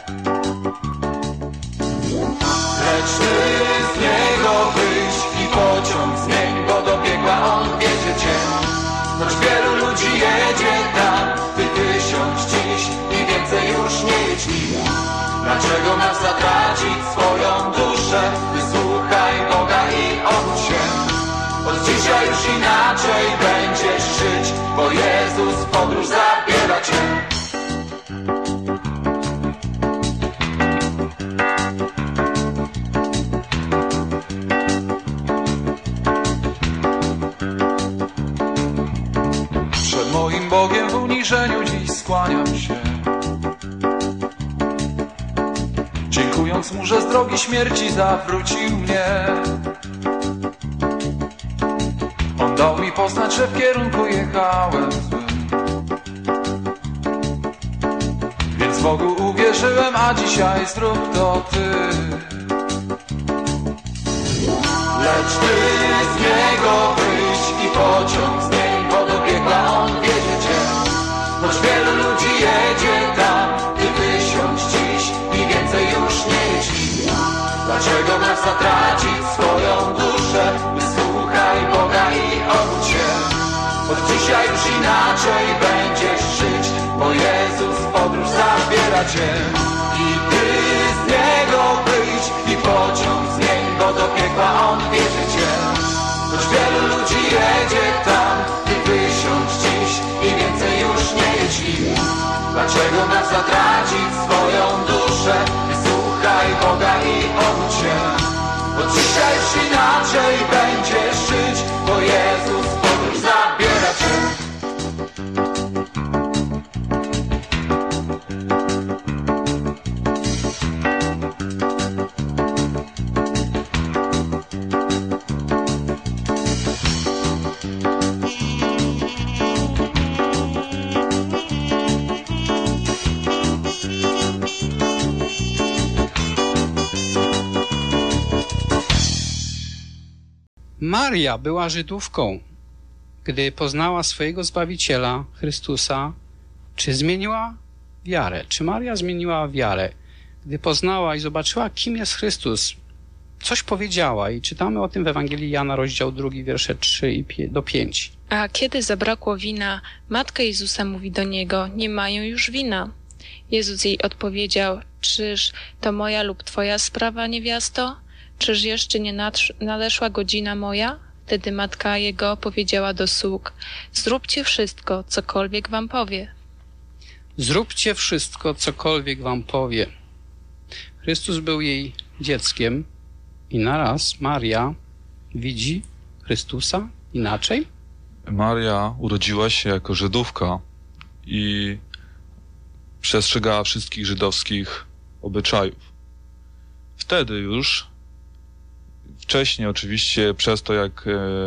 Lecz ty z niego wyjdź i pociąg zmień, bo do piekła on wiedzie cię. Choć wielu ludzi jedzie tam, ty wysiądź dziś i więcej już nie jedź nim. Dlaczego masz zatracić swoją duszę? Wysłuchaj Boga i obudź się. Od dzisiaj już inaczej będziesz żyć, bo Jezus w podróż zabiera cię. Przed moim Bogiem w uniżeniu dziś skłaniam się, dziękując Mu, że z drogi śmierci zawrócił mnie. On dał mi poznać, że w kierunku jechałem złym. Więc Bogu uwierzyłem, a dzisiaj zrób to Ty. Lecz Ty z niego wyjść i pociąg zmień, bo do piekla on wiedzie cię. Choć wielu ludzi jedzie tam, Ty wysiądź dziś i więcej już nie jedź nim. Dlaczego masz zatracić swoją duszę? Wysłuchaj Boga i obudź się. Od dzisiaj już inaczej będziesz żyć, bo Jezus w podróż zabiera cię. I Ty z niego wyjdź i pociąg zmień, bo do piekła on wiedzie cię. Choć wielu ludzi jedzie tam, Ty wysiądź dziś i więcej już nie jedź nim. Dlaczego masz zatracić swoją duszę? Wysłuchaj Boga i obudź się. Bo dzisiaj już inaczej będziesz żyć, bo Jezus w podróż zabiera cię. Maria była Żydówką. Gdy poznała swojego Zbawiciela, Chrystusa, czy zmieniła wiarę? Czy Maria zmieniła wiarę? Gdy poznała i zobaczyła, kim jest Chrystus, coś powiedziała i czytamy o tym w Ewangelii Jana, rozdział 2, wiersze 3 do 5. A kiedy zabrakło wina, matka Jezusa mówi do Niego: nie mają już wina. Jezus jej odpowiedział: czyż to moja lub twoja sprawa, niewiasto? Czyż jeszcze nie nadeszła godzina moja? Wtedy matka jego powiedziała do sług: zróbcie wszystko, cokolwiek wam powie. Zróbcie wszystko, cokolwiek wam powie. Chrystus był jej dzieckiem i naraz Maria widzi Chrystusa inaczej? Maria urodziła się jako Żydówka i przestrzegała wszystkich żydowskich obyczajów. Wtedy już, wcześniej oczywiście, przez to jak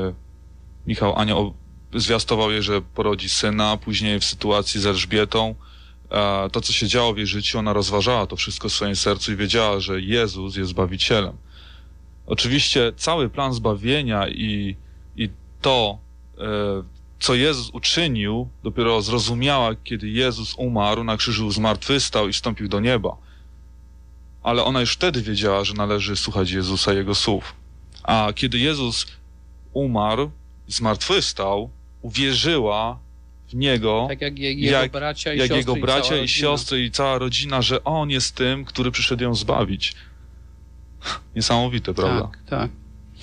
Michał Anioł zwiastował jej, że porodzi syna, później w sytuacji z Elżbietą, to co się działo w jej życiu, ona rozważała to wszystko w swoim sercu i wiedziała, że Jezus jest Zbawicielem. Oczywiście cały plan zbawienia i to, co Jezus uczynił, dopiero zrozumiała, kiedy Jezus umarł, na krzyżu zmartwychwstał i wstąpił do nieba. Ale ona już wtedy wiedziała, że należy słuchać Jezusa, Jego słów. A kiedy Jezus umarł, zmartwychwstał, uwierzyła w Niego, tak jak Jego bracia i siostry i cała rodzina, że On jest tym, który przyszedł ją zbawić. Niesamowite, prawda? Tak, tak.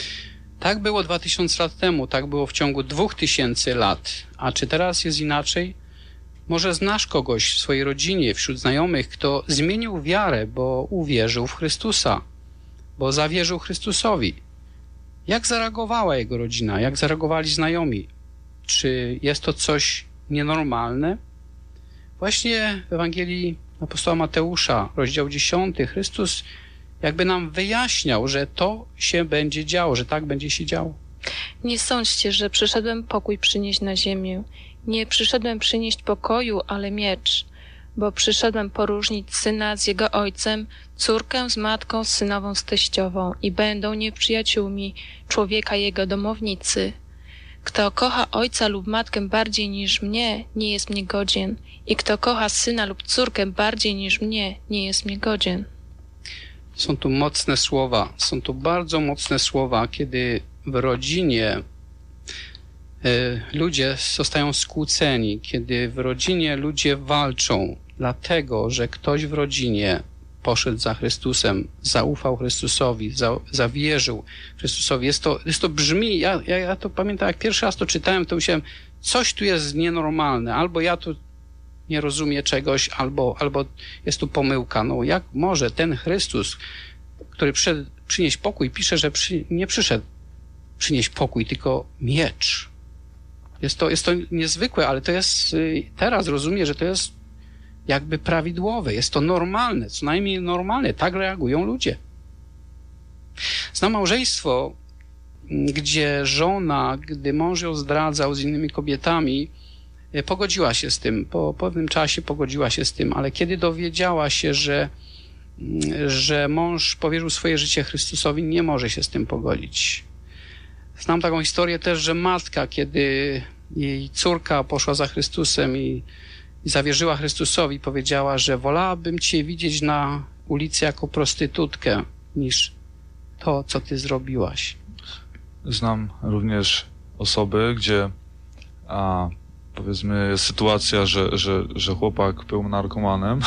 Tak było 2000 lat temu, tak było w ciągu 2000 lat. A czy teraz jest inaczej? Może znasz kogoś w swojej rodzinie, wśród znajomych, kto zmienił wiarę, bo uwierzył w Chrystusa, bo zawierzył Chrystusowi. Jak zareagowała jego rodzina? Jak zareagowali znajomi? Czy jest to coś nienormalne? Właśnie w Ewangelii apostoła Mateusza, rozdział 10, Chrystus jakby nam wyjaśniał, że to się będzie działo, że tak będzie się działo. Nie sądźcie, że przyszedłem pokój przynieść na ziemię. Nie przyszedłem przynieść pokoju, ale miecz, bo przyszedłem poróżnić syna z jego ojcem, córkę z matką, synową z teściową i będą nieprzyjaciółmi człowieka jego domownicy. Kto kocha ojca lub matkę bardziej niż mnie, nie jest mnie godzien, i kto kocha syna lub córkę bardziej niż mnie, nie jest mnie godzien. Są tu mocne słowa, są tu bardzo mocne słowa, kiedy w rodzinie ludzie zostają skłóceni, kiedy w rodzinie ludzie walczą, dlatego, że ktoś w rodzinie poszedł za Chrystusem, zaufał Chrystusowi, zawierzył Chrystusowi. To brzmi, ja to pamiętam, jak pierwszy raz to czytałem, to myślałem, coś tu jest nienormalne, albo ja tu nie rozumiem czegoś, albo jest tu pomyłka. No jak może ten Chrystus, który przyszedł przynieść pokój, pisze, że nie przyszedł przynieść pokój, tylko miecz. Jest to niezwykłe, ale to jest, teraz rozumiem, że to jest jakby prawidłowe, jest to normalne, co najmniej normalne, tak reagują ludzie. Znam małżeństwo, gdzie żona, gdy mąż ją zdradzał z innymi kobietami, pogodziła się z tym, po pewnym czasie pogodziła się z tym, ale kiedy dowiedziała się, że mąż powierzył swoje życie Chrystusowi, nie może się z tym pogodzić. Znam taką historię też, że matka, kiedy jej córka poszła za Chrystusem i zawierzyła Chrystusowi, powiedziała, że wolałabym cię widzieć na ulicy jako prostytutkę, niż to, co ty zrobiłaś. Znam również osoby, gdzie powiedzmy jest sytuacja, że chłopak był narkomanem,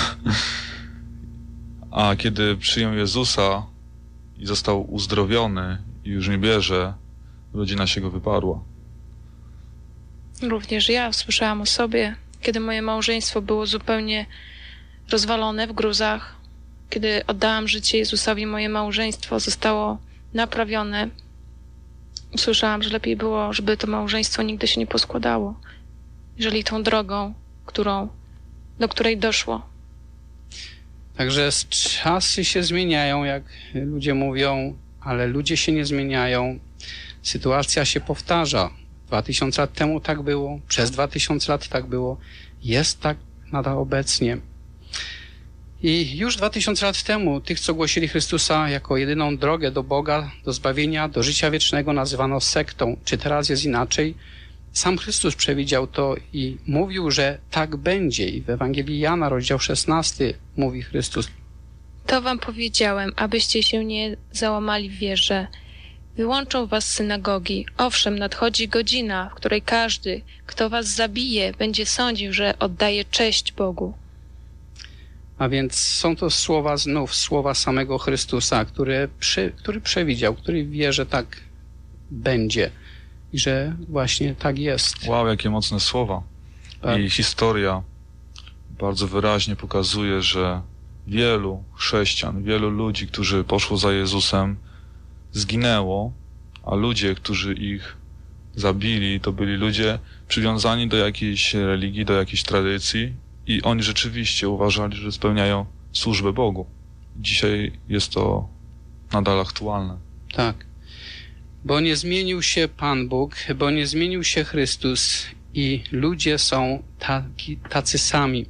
a kiedy przyjął Jezusa i został uzdrowiony i już nie bierze, rodzina się go wyparła. Również ja słyszałam o sobie, kiedy moje małżeństwo było zupełnie rozwalone w gruzach. Kiedy oddałam życie Jezusowi, moje małżeństwo zostało naprawione. Usłyszałam, że lepiej było, żeby to małżeństwo nigdy się nie poskładało, jeżeli tą drogą, do której doszło. Także czasy się zmieniają, jak ludzie mówią, ale ludzie się nie zmieniają. Sytuacja się powtarza. 2000 lat temu tak było, przez 2000 lat tak było, jest tak nadal obecnie. I już 2000 lat temu tych, co głosili Chrystusa jako jedyną drogę do Boga, do zbawienia, do życia wiecznego, nazywano sektą. Czy teraz jest inaczej? Sam Chrystus przewidział to i mówił, że tak będzie. I w Ewangelii Jana, rozdział 16, mówi Chrystus: to wam powiedziałem, abyście się nie załamali w wierze. Wyłączą was z synagogi. Owszem, nadchodzi godzina, w której każdy, kto was zabije, będzie sądził, że oddaje cześć Bogu. A więc są to słowa znów, słowa samego Chrystusa, który przewidział, który wie, że tak będzie. i że właśnie tak jest. Wow, jakie mocne słowa. Tak. I historia bardzo wyraźnie pokazuje, że wielu chrześcijan, wielu ludzi, którzy poszło za Jezusem, zginęło, a ludzie, którzy ich zabili, to byli ludzie przywiązani do jakiejś religii, do jakiejś tradycji i oni rzeczywiście uważali, że spełniają służbę Bogu. Dzisiaj jest to nadal aktualne. Tak. Bo nie zmienił się Pan Bóg, bo nie zmienił się Chrystus i ludzie są tacy sami.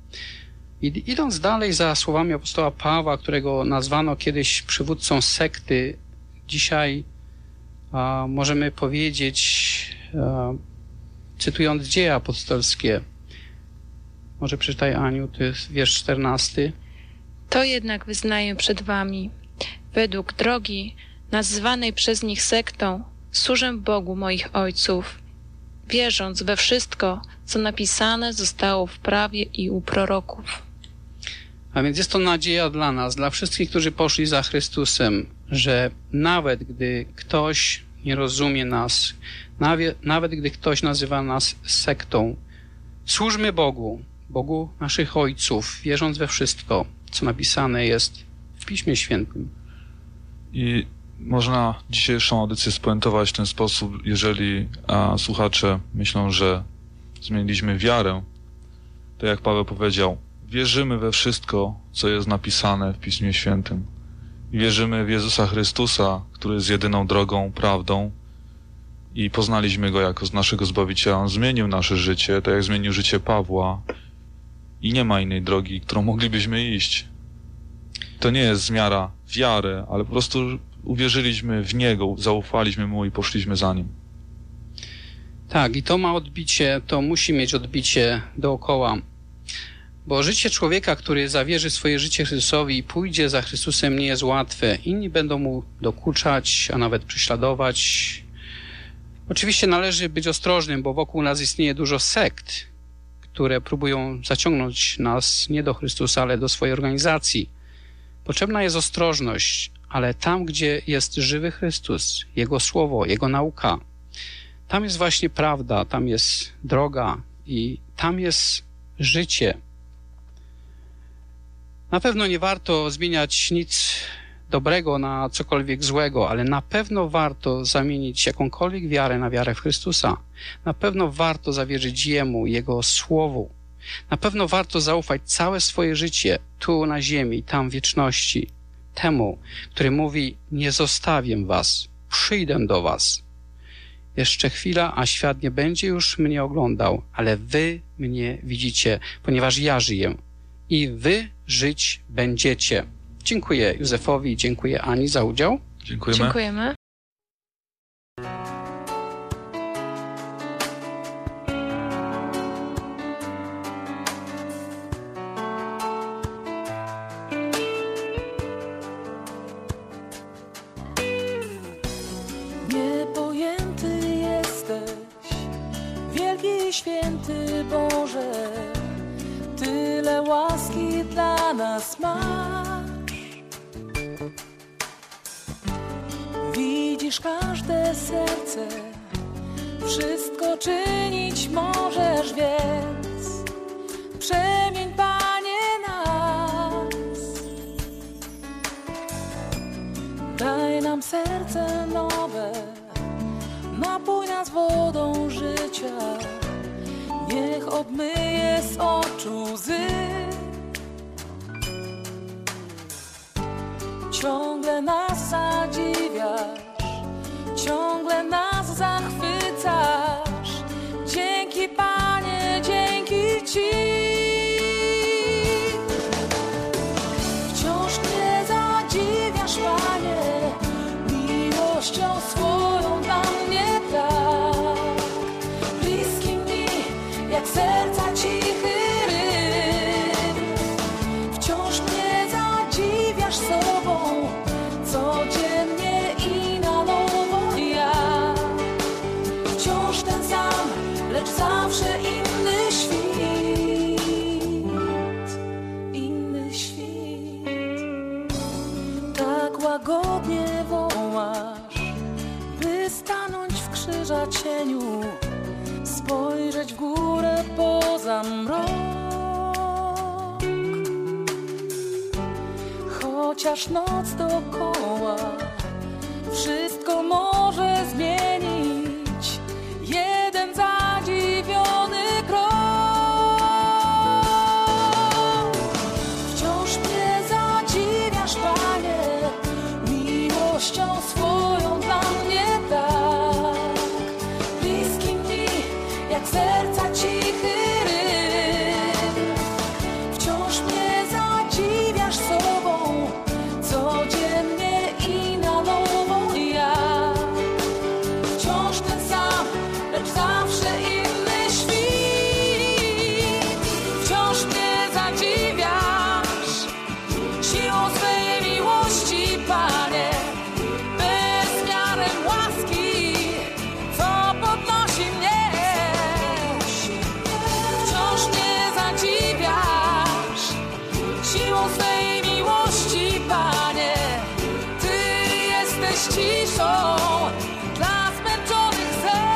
I idąc dalej za słowami apostoła Pawła, którego nazwano kiedyś przywódcą sekty, dzisiaj możemy powiedzieć, cytując Dzieje apostolskie, może przeczytaj, Aniu, to jest wiersz 14. To jednak wyznaję przed wami, według drogi nazywanej przez nich sektą, służę Bogu moich ojców, wierząc we wszystko, co napisane zostało w prawie i u proroków. A więc jest to nadzieja dla nas, dla wszystkich, którzy poszli za Chrystusem, że nawet gdy ktoś nie rozumie nas, nawet gdy ktoś nazywa nas sektą, służmy Bogu, Bogu naszych ojców, wierząc we wszystko, co napisane jest w Piśmie Świętym. I można dzisiejszą audycję spuentować w ten sposób, jeżeli słuchacze myślą, że zmieniliśmy wiarę, to jak Paweł powiedział, wierzymy we wszystko, co jest napisane w Piśmie Świętym. I wierzymy w Jezusa Chrystusa, który jest jedyną drogą, prawdą i poznaliśmy Go jako naszego Zbawiciela. On zmienił nasze życie, tak jak zmienił życie Pawła i nie ma innej drogi, którą moglibyśmy iść. To nie jest zmiara wiary, ale po prostu uwierzyliśmy w Niego, zaufaliśmy Mu i poszliśmy za Nim. Tak, i to ma odbicie, to musi mieć odbicie dookoła. Bo życie człowieka, który zawierzy swoje życie Chrystusowi i pójdzie za Chrystusem, nie jest łatwe. Inni będą mu dokuczać, a nawet prześladować. Oczywiście należy być ostrożnym, bo wokół nas istnieje dużo sekt, które próbują zaciągnąć nas nie do Chrystusa, ale do swojej organizacji. Potrzebna jest ostrożność, ale tam, gdzie jest żywy Chrystus, Jego słowo, Jego nauka, tam jest właśnie prawda, tam jest droga i tam jest życie. Na pewno nie warto zmieniać nic dobrego na cokolwiek złego, ale na pewno warto zamienić jakąkolwiek wiarę na wiarę w Chrystusa. Na pewno warto zawierzyć Jemu, Jego słowu. Na pewno warto zaufać całe swoje życie tu na ziemi, tam w wieczności. Temu, który mówi, nie zostawię was, przyjdę do was. Jeszcze chwila, a świat nie będzie już mnie oglądał, ale wy mnie widzicie, ponieważ ja żyję. I wy żyć będziecie. Dziękuję Józefowi, dziękuję Ani za udział. Dziękujemy. Dziękujemy. Niepojęty jesteś, wielki i święty Boże. Tyle łaski dla nas masz. Widzisz każde serce, wszystko czynić możesz, więc przemień, Panie, nas. Daj nam serce nowe, napój nas wodą życia. Niech obmyje z oczu łzy. Ciągle nas zadziwiasz, ciągle nas zachwycasz. Dzięki, Panie, dzięki Ci. Wciąż mnie zadziwiasz, Panie, miłością swoją dla mnie tak. Bliski mi jak serca cichy rytm. Wciąż mnie zadziwiasz sobą, sam rok. Chociaż noc dookoła wszystko może zmienić, jeden zadziwiony krok. Wciąż mnie zadziwiasz, Panie, miłością swoją dla mnie tak. Bliski mi jak serca cichy rytm. Wciąż mnie zadziwiasz sobą, codziennie i na nowo ja. Wciąż ten sam, lecz zawsze inny świt. Wciąż mnie zadziwiasz siłą swej miłości, Panie, bezmiarem łaski, co podnosi mnie. Wciąż mnie zadziwiasz siłą swej miłości, Panie. Ty jesteś ciszą dla zmęczonych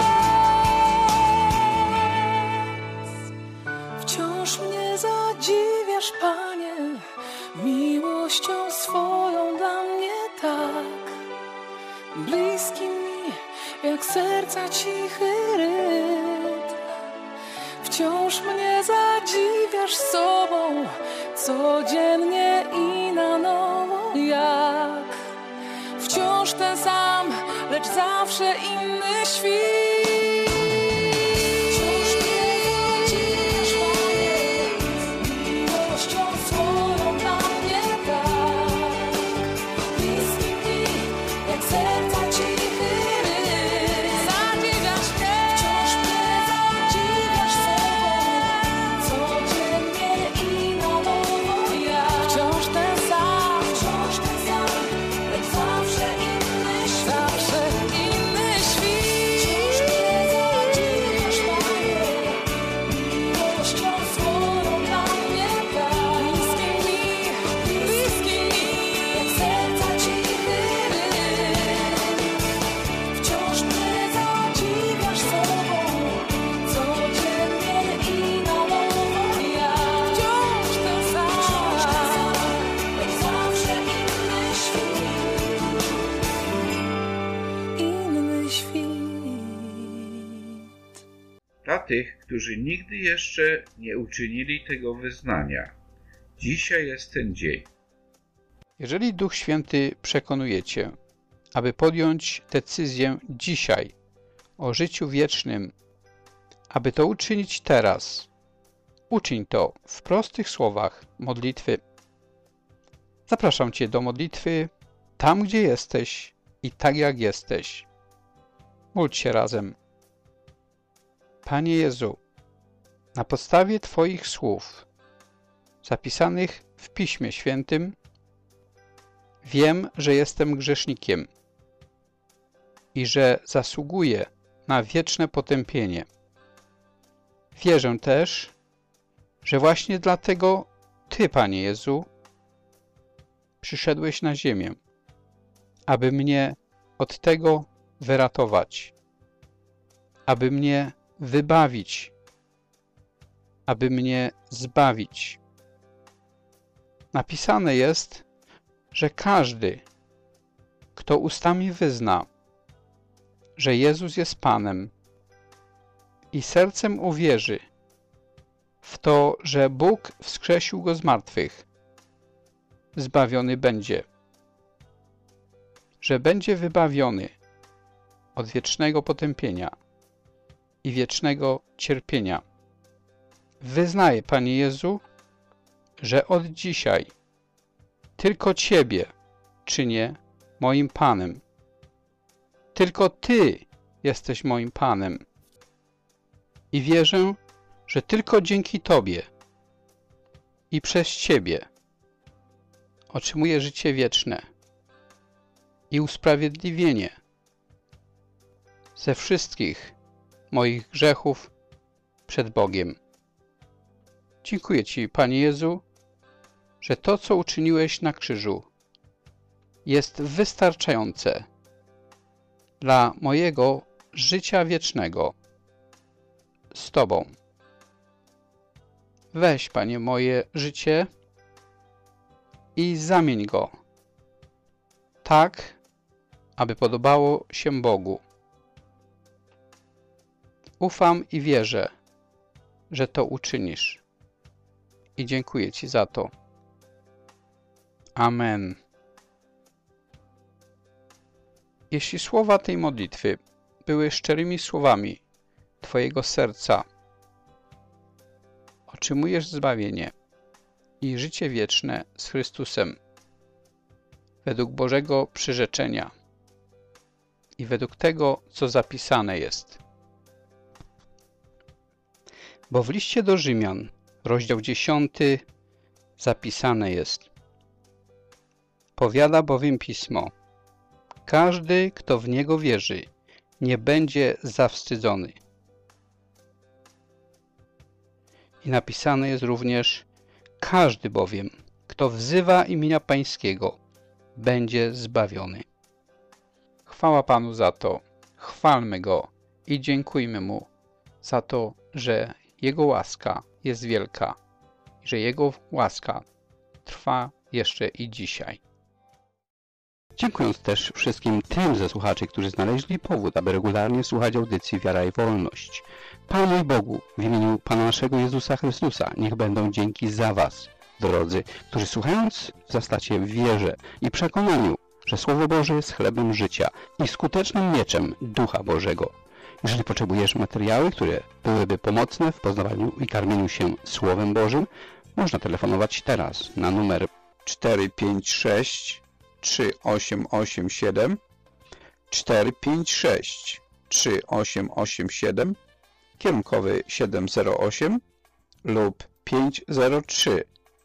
serc. Wciąż mnie zadziwiasz, Panie, miłością swoją dla mnie tak. Bliski mi jak serca cichy rytm. Wciąż mnie zadziwiasz sobą, codziennie i na nowo jak. Wciąż ten sam, lecz zawsze inny świt. Wciąż mnie zadziwiasz, Panie, miłością swoją dla mnie tak. Bliski mi jak serca cichy rytm. Zadziwiasz mnie. Wciąż mnie zadziwiasz sobą, codziennie i na nowo jak. Wciąż ten sam, lecz zawsze inny świt. Zawsze inny świt. Wciąż mnie zadziwiasz, Panie, miłością swoją dla mnie tak. Bliski mi, jak serca cichy rytm. Wciąż mnie zadziwiasz sobą, codziennie i na nowo jak. Wciąż ten sam, lecz zawsze inny świt. Inny świt. Dla tych, którzy nigdy jeszcze nie uczynili tego wyznania, dzisiaj jest ten dzień. Jeżeli Duch Święty przekonuje Cię, aby podjąć decyzję dzisiaj o życiu wiecznym, aby to uczynić teraz, uczyń to w prostych słowach modlitwy. Zapraszam Cię do modlitwy tam, gdzie jesteś i tak jak jesteś. Módl się razem. Panie Jezu, na podstawie Twoich słów zapisanych w Piśmie Świętym wiem, że jestem grzesznikiem i że zasługuję na wieczne potępienie. Wierzę też, że właśnie dlatego Ty, Panie Jezu, przyszedłeś na ziemię, aby mnie od tego wyratować, aby mnie wybawić, aby mnie zbawić. Napisane jest, że każdy, kto ustami wyzna, że Jezus jest Panem i sercem uwierzy w to, że Bóg wskrzesił Go z martwych, zbawiony będzie, że będzie wybawiony od wiecznego potępienia i wiecznego cierpienia. Wyznaję, Panie Jezu, że od dzisiaj tylko Ciebie czynię moim Panem. Tylko Ty jesteś moim Panem. I wierzę, że tylko dzięki Tobie i przez Ciebie otrzymuję życie wieczne i usprawiedliwienie ze wszystkich moich grzechów przed Bogiem. Dziękuję Ci, Panie Jezu, że to, co uczyniłeś na krzyżu, jest wystarczające dla mojego życia wiecznego z Tobą. Weź, Panie, moje życie i zamień go tak, aby podobało się Bogu. Ufam i wierzę, że to uczynisz. I dziękuję Ci za to. Amen. Jeśli słowa tej modlitwy były szczerymi słowami Twojego serca, otrzymujesz zbawienie i życie wieczne z Chrystusem według Bożego przyrzeczenia i według tego, co zapisane jest. Bo w liście do Rzymian, rozdział 10, zapisane jest: powiada bowiem Pismo: każdy, kto w Niego wierzy, nie będzie zawstydzony. I napisane jest również: każdy bowiem, kto wzywa imienia Pańskiego, będzie zbawiony. Chwała Panu za to, chwalmy Go i dziękujmy Mu za to, że Jego łaska jest wielka i że Jego łaska trwa jeszcze i dzisiaj. Dziękując też wszystkim tym ze słuchaczy, którzy znaleźli powód, aby regularnie słuchać audycji Wiara i Wolność. Panu i Bogu, w imieniu Pana naszego Jezusa Chrystusa, niech będą dzięki za Was, drodzy, którzy słuchając wzrastacie w wierze i przekonaniu, że Słowo Boże jest chlebem życia i skutecznym mieczem Ducha Bożego. Jeżeli potrzebujesz materiały, które byłyby pomocne w poznawaniu i karmieniu się Słowem Bożym, można telefonować teraz na numer 456 3887 456 3887, kierunkowy 708 lub 503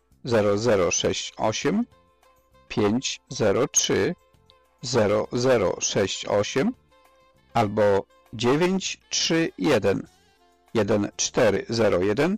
0068 503 0068 albo 931 1401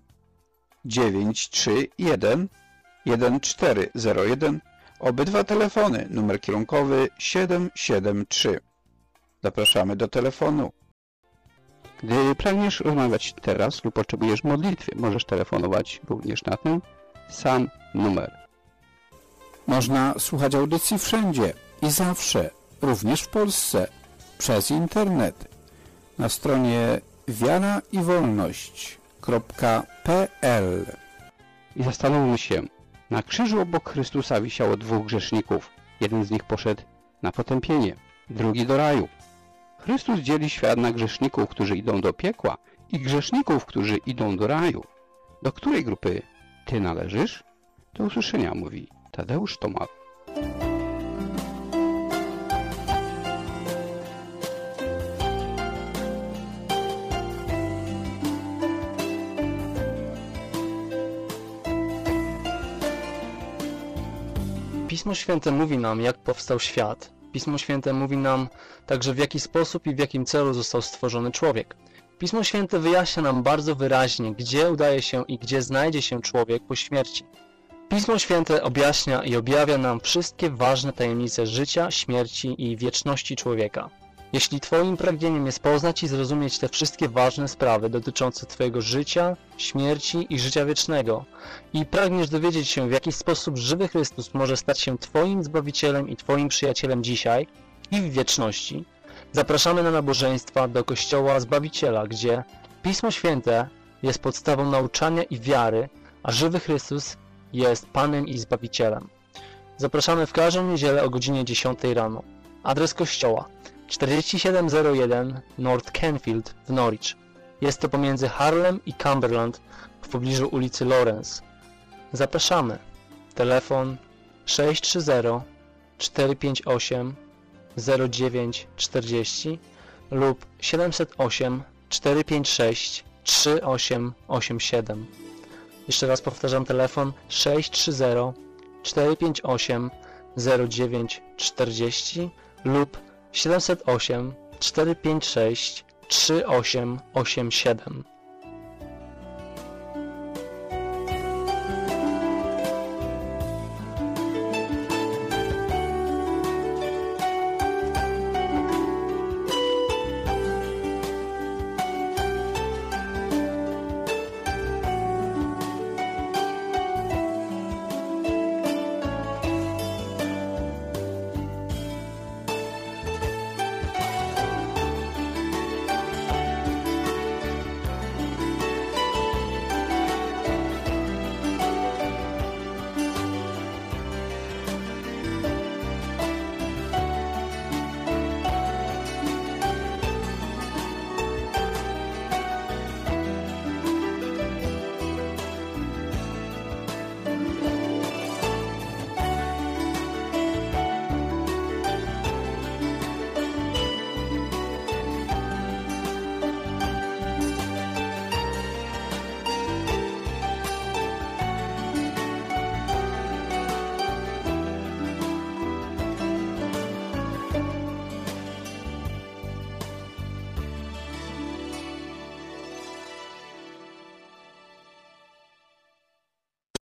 931 1401. Obydwa telefony, numer kierunkowy 773. Zapraszamy do telefonu. Gdy pragniesz rozmawiać teraz lub potrzebujesz modlitwy, możesz telefonować również na ten sam numer. Można słuchać audycji wszędzie i zawsze, również w Polsce, przez internet. Na stronie wiaraiwolność.pl. I zastanówmy się, na krzyżu obok Chrystusa wisiało dwóch grzeszników. Jeden z nich poszedł na potępienie, drugi do raju. Chrystus dzieli świat na grzeszników, którzy idą do piekła i grzeszników, którzy idą do raju. Do której grupy Ty należysz? Do usłyszenia, mówi Tadeusz Tomal. Pismo Święte mówi nam, jak powstał świat. Pismo Święte mówi nam także, w jaki sposób i w jakim celu został stworzony człowiek. Pismo Święte wyjaśnia nam bardzo wyraźnie, gdzie udaje się i gdzie znajdzie się człowiek po śmierci. Pismo Święte objaśnia i objawia nam wszystkie ważne tajemnice życia, śmierci i wieczności człowieka. Jeśli Twoim pragnieniem jest poznać i zrozumieć te wszystkie ważne sprawy dotyczące Twojego życia, śmierci i życia wiecznego i pragniesz dowiedzieć się, w jaki sposób żywy Chrystus może stać się Twoim Zbawicielem i Twoim przyjacielem dzisiaj i w wieczności, zapraszamy na nabożeństwa do Kościoła Zbawiciela, gdzie Pismo Święte jest podstawą nauczania i wiary, a żywy Chrystus jest Panem i Zbawicielem. Zapraszamy w każdą niedzielę o godzinie 10 rano. Adres kościoła: 4701 North Canfield w Norwich. Jest to pomiędzy Harlem i Cumberland w pobliżu ulicy Lawrence. Zapraszamy. Telefon 630 458 0940 lub 708 456 3887. Jeszcze raz powtarzam, telefon 630 458 0940 lub 708 456 3887.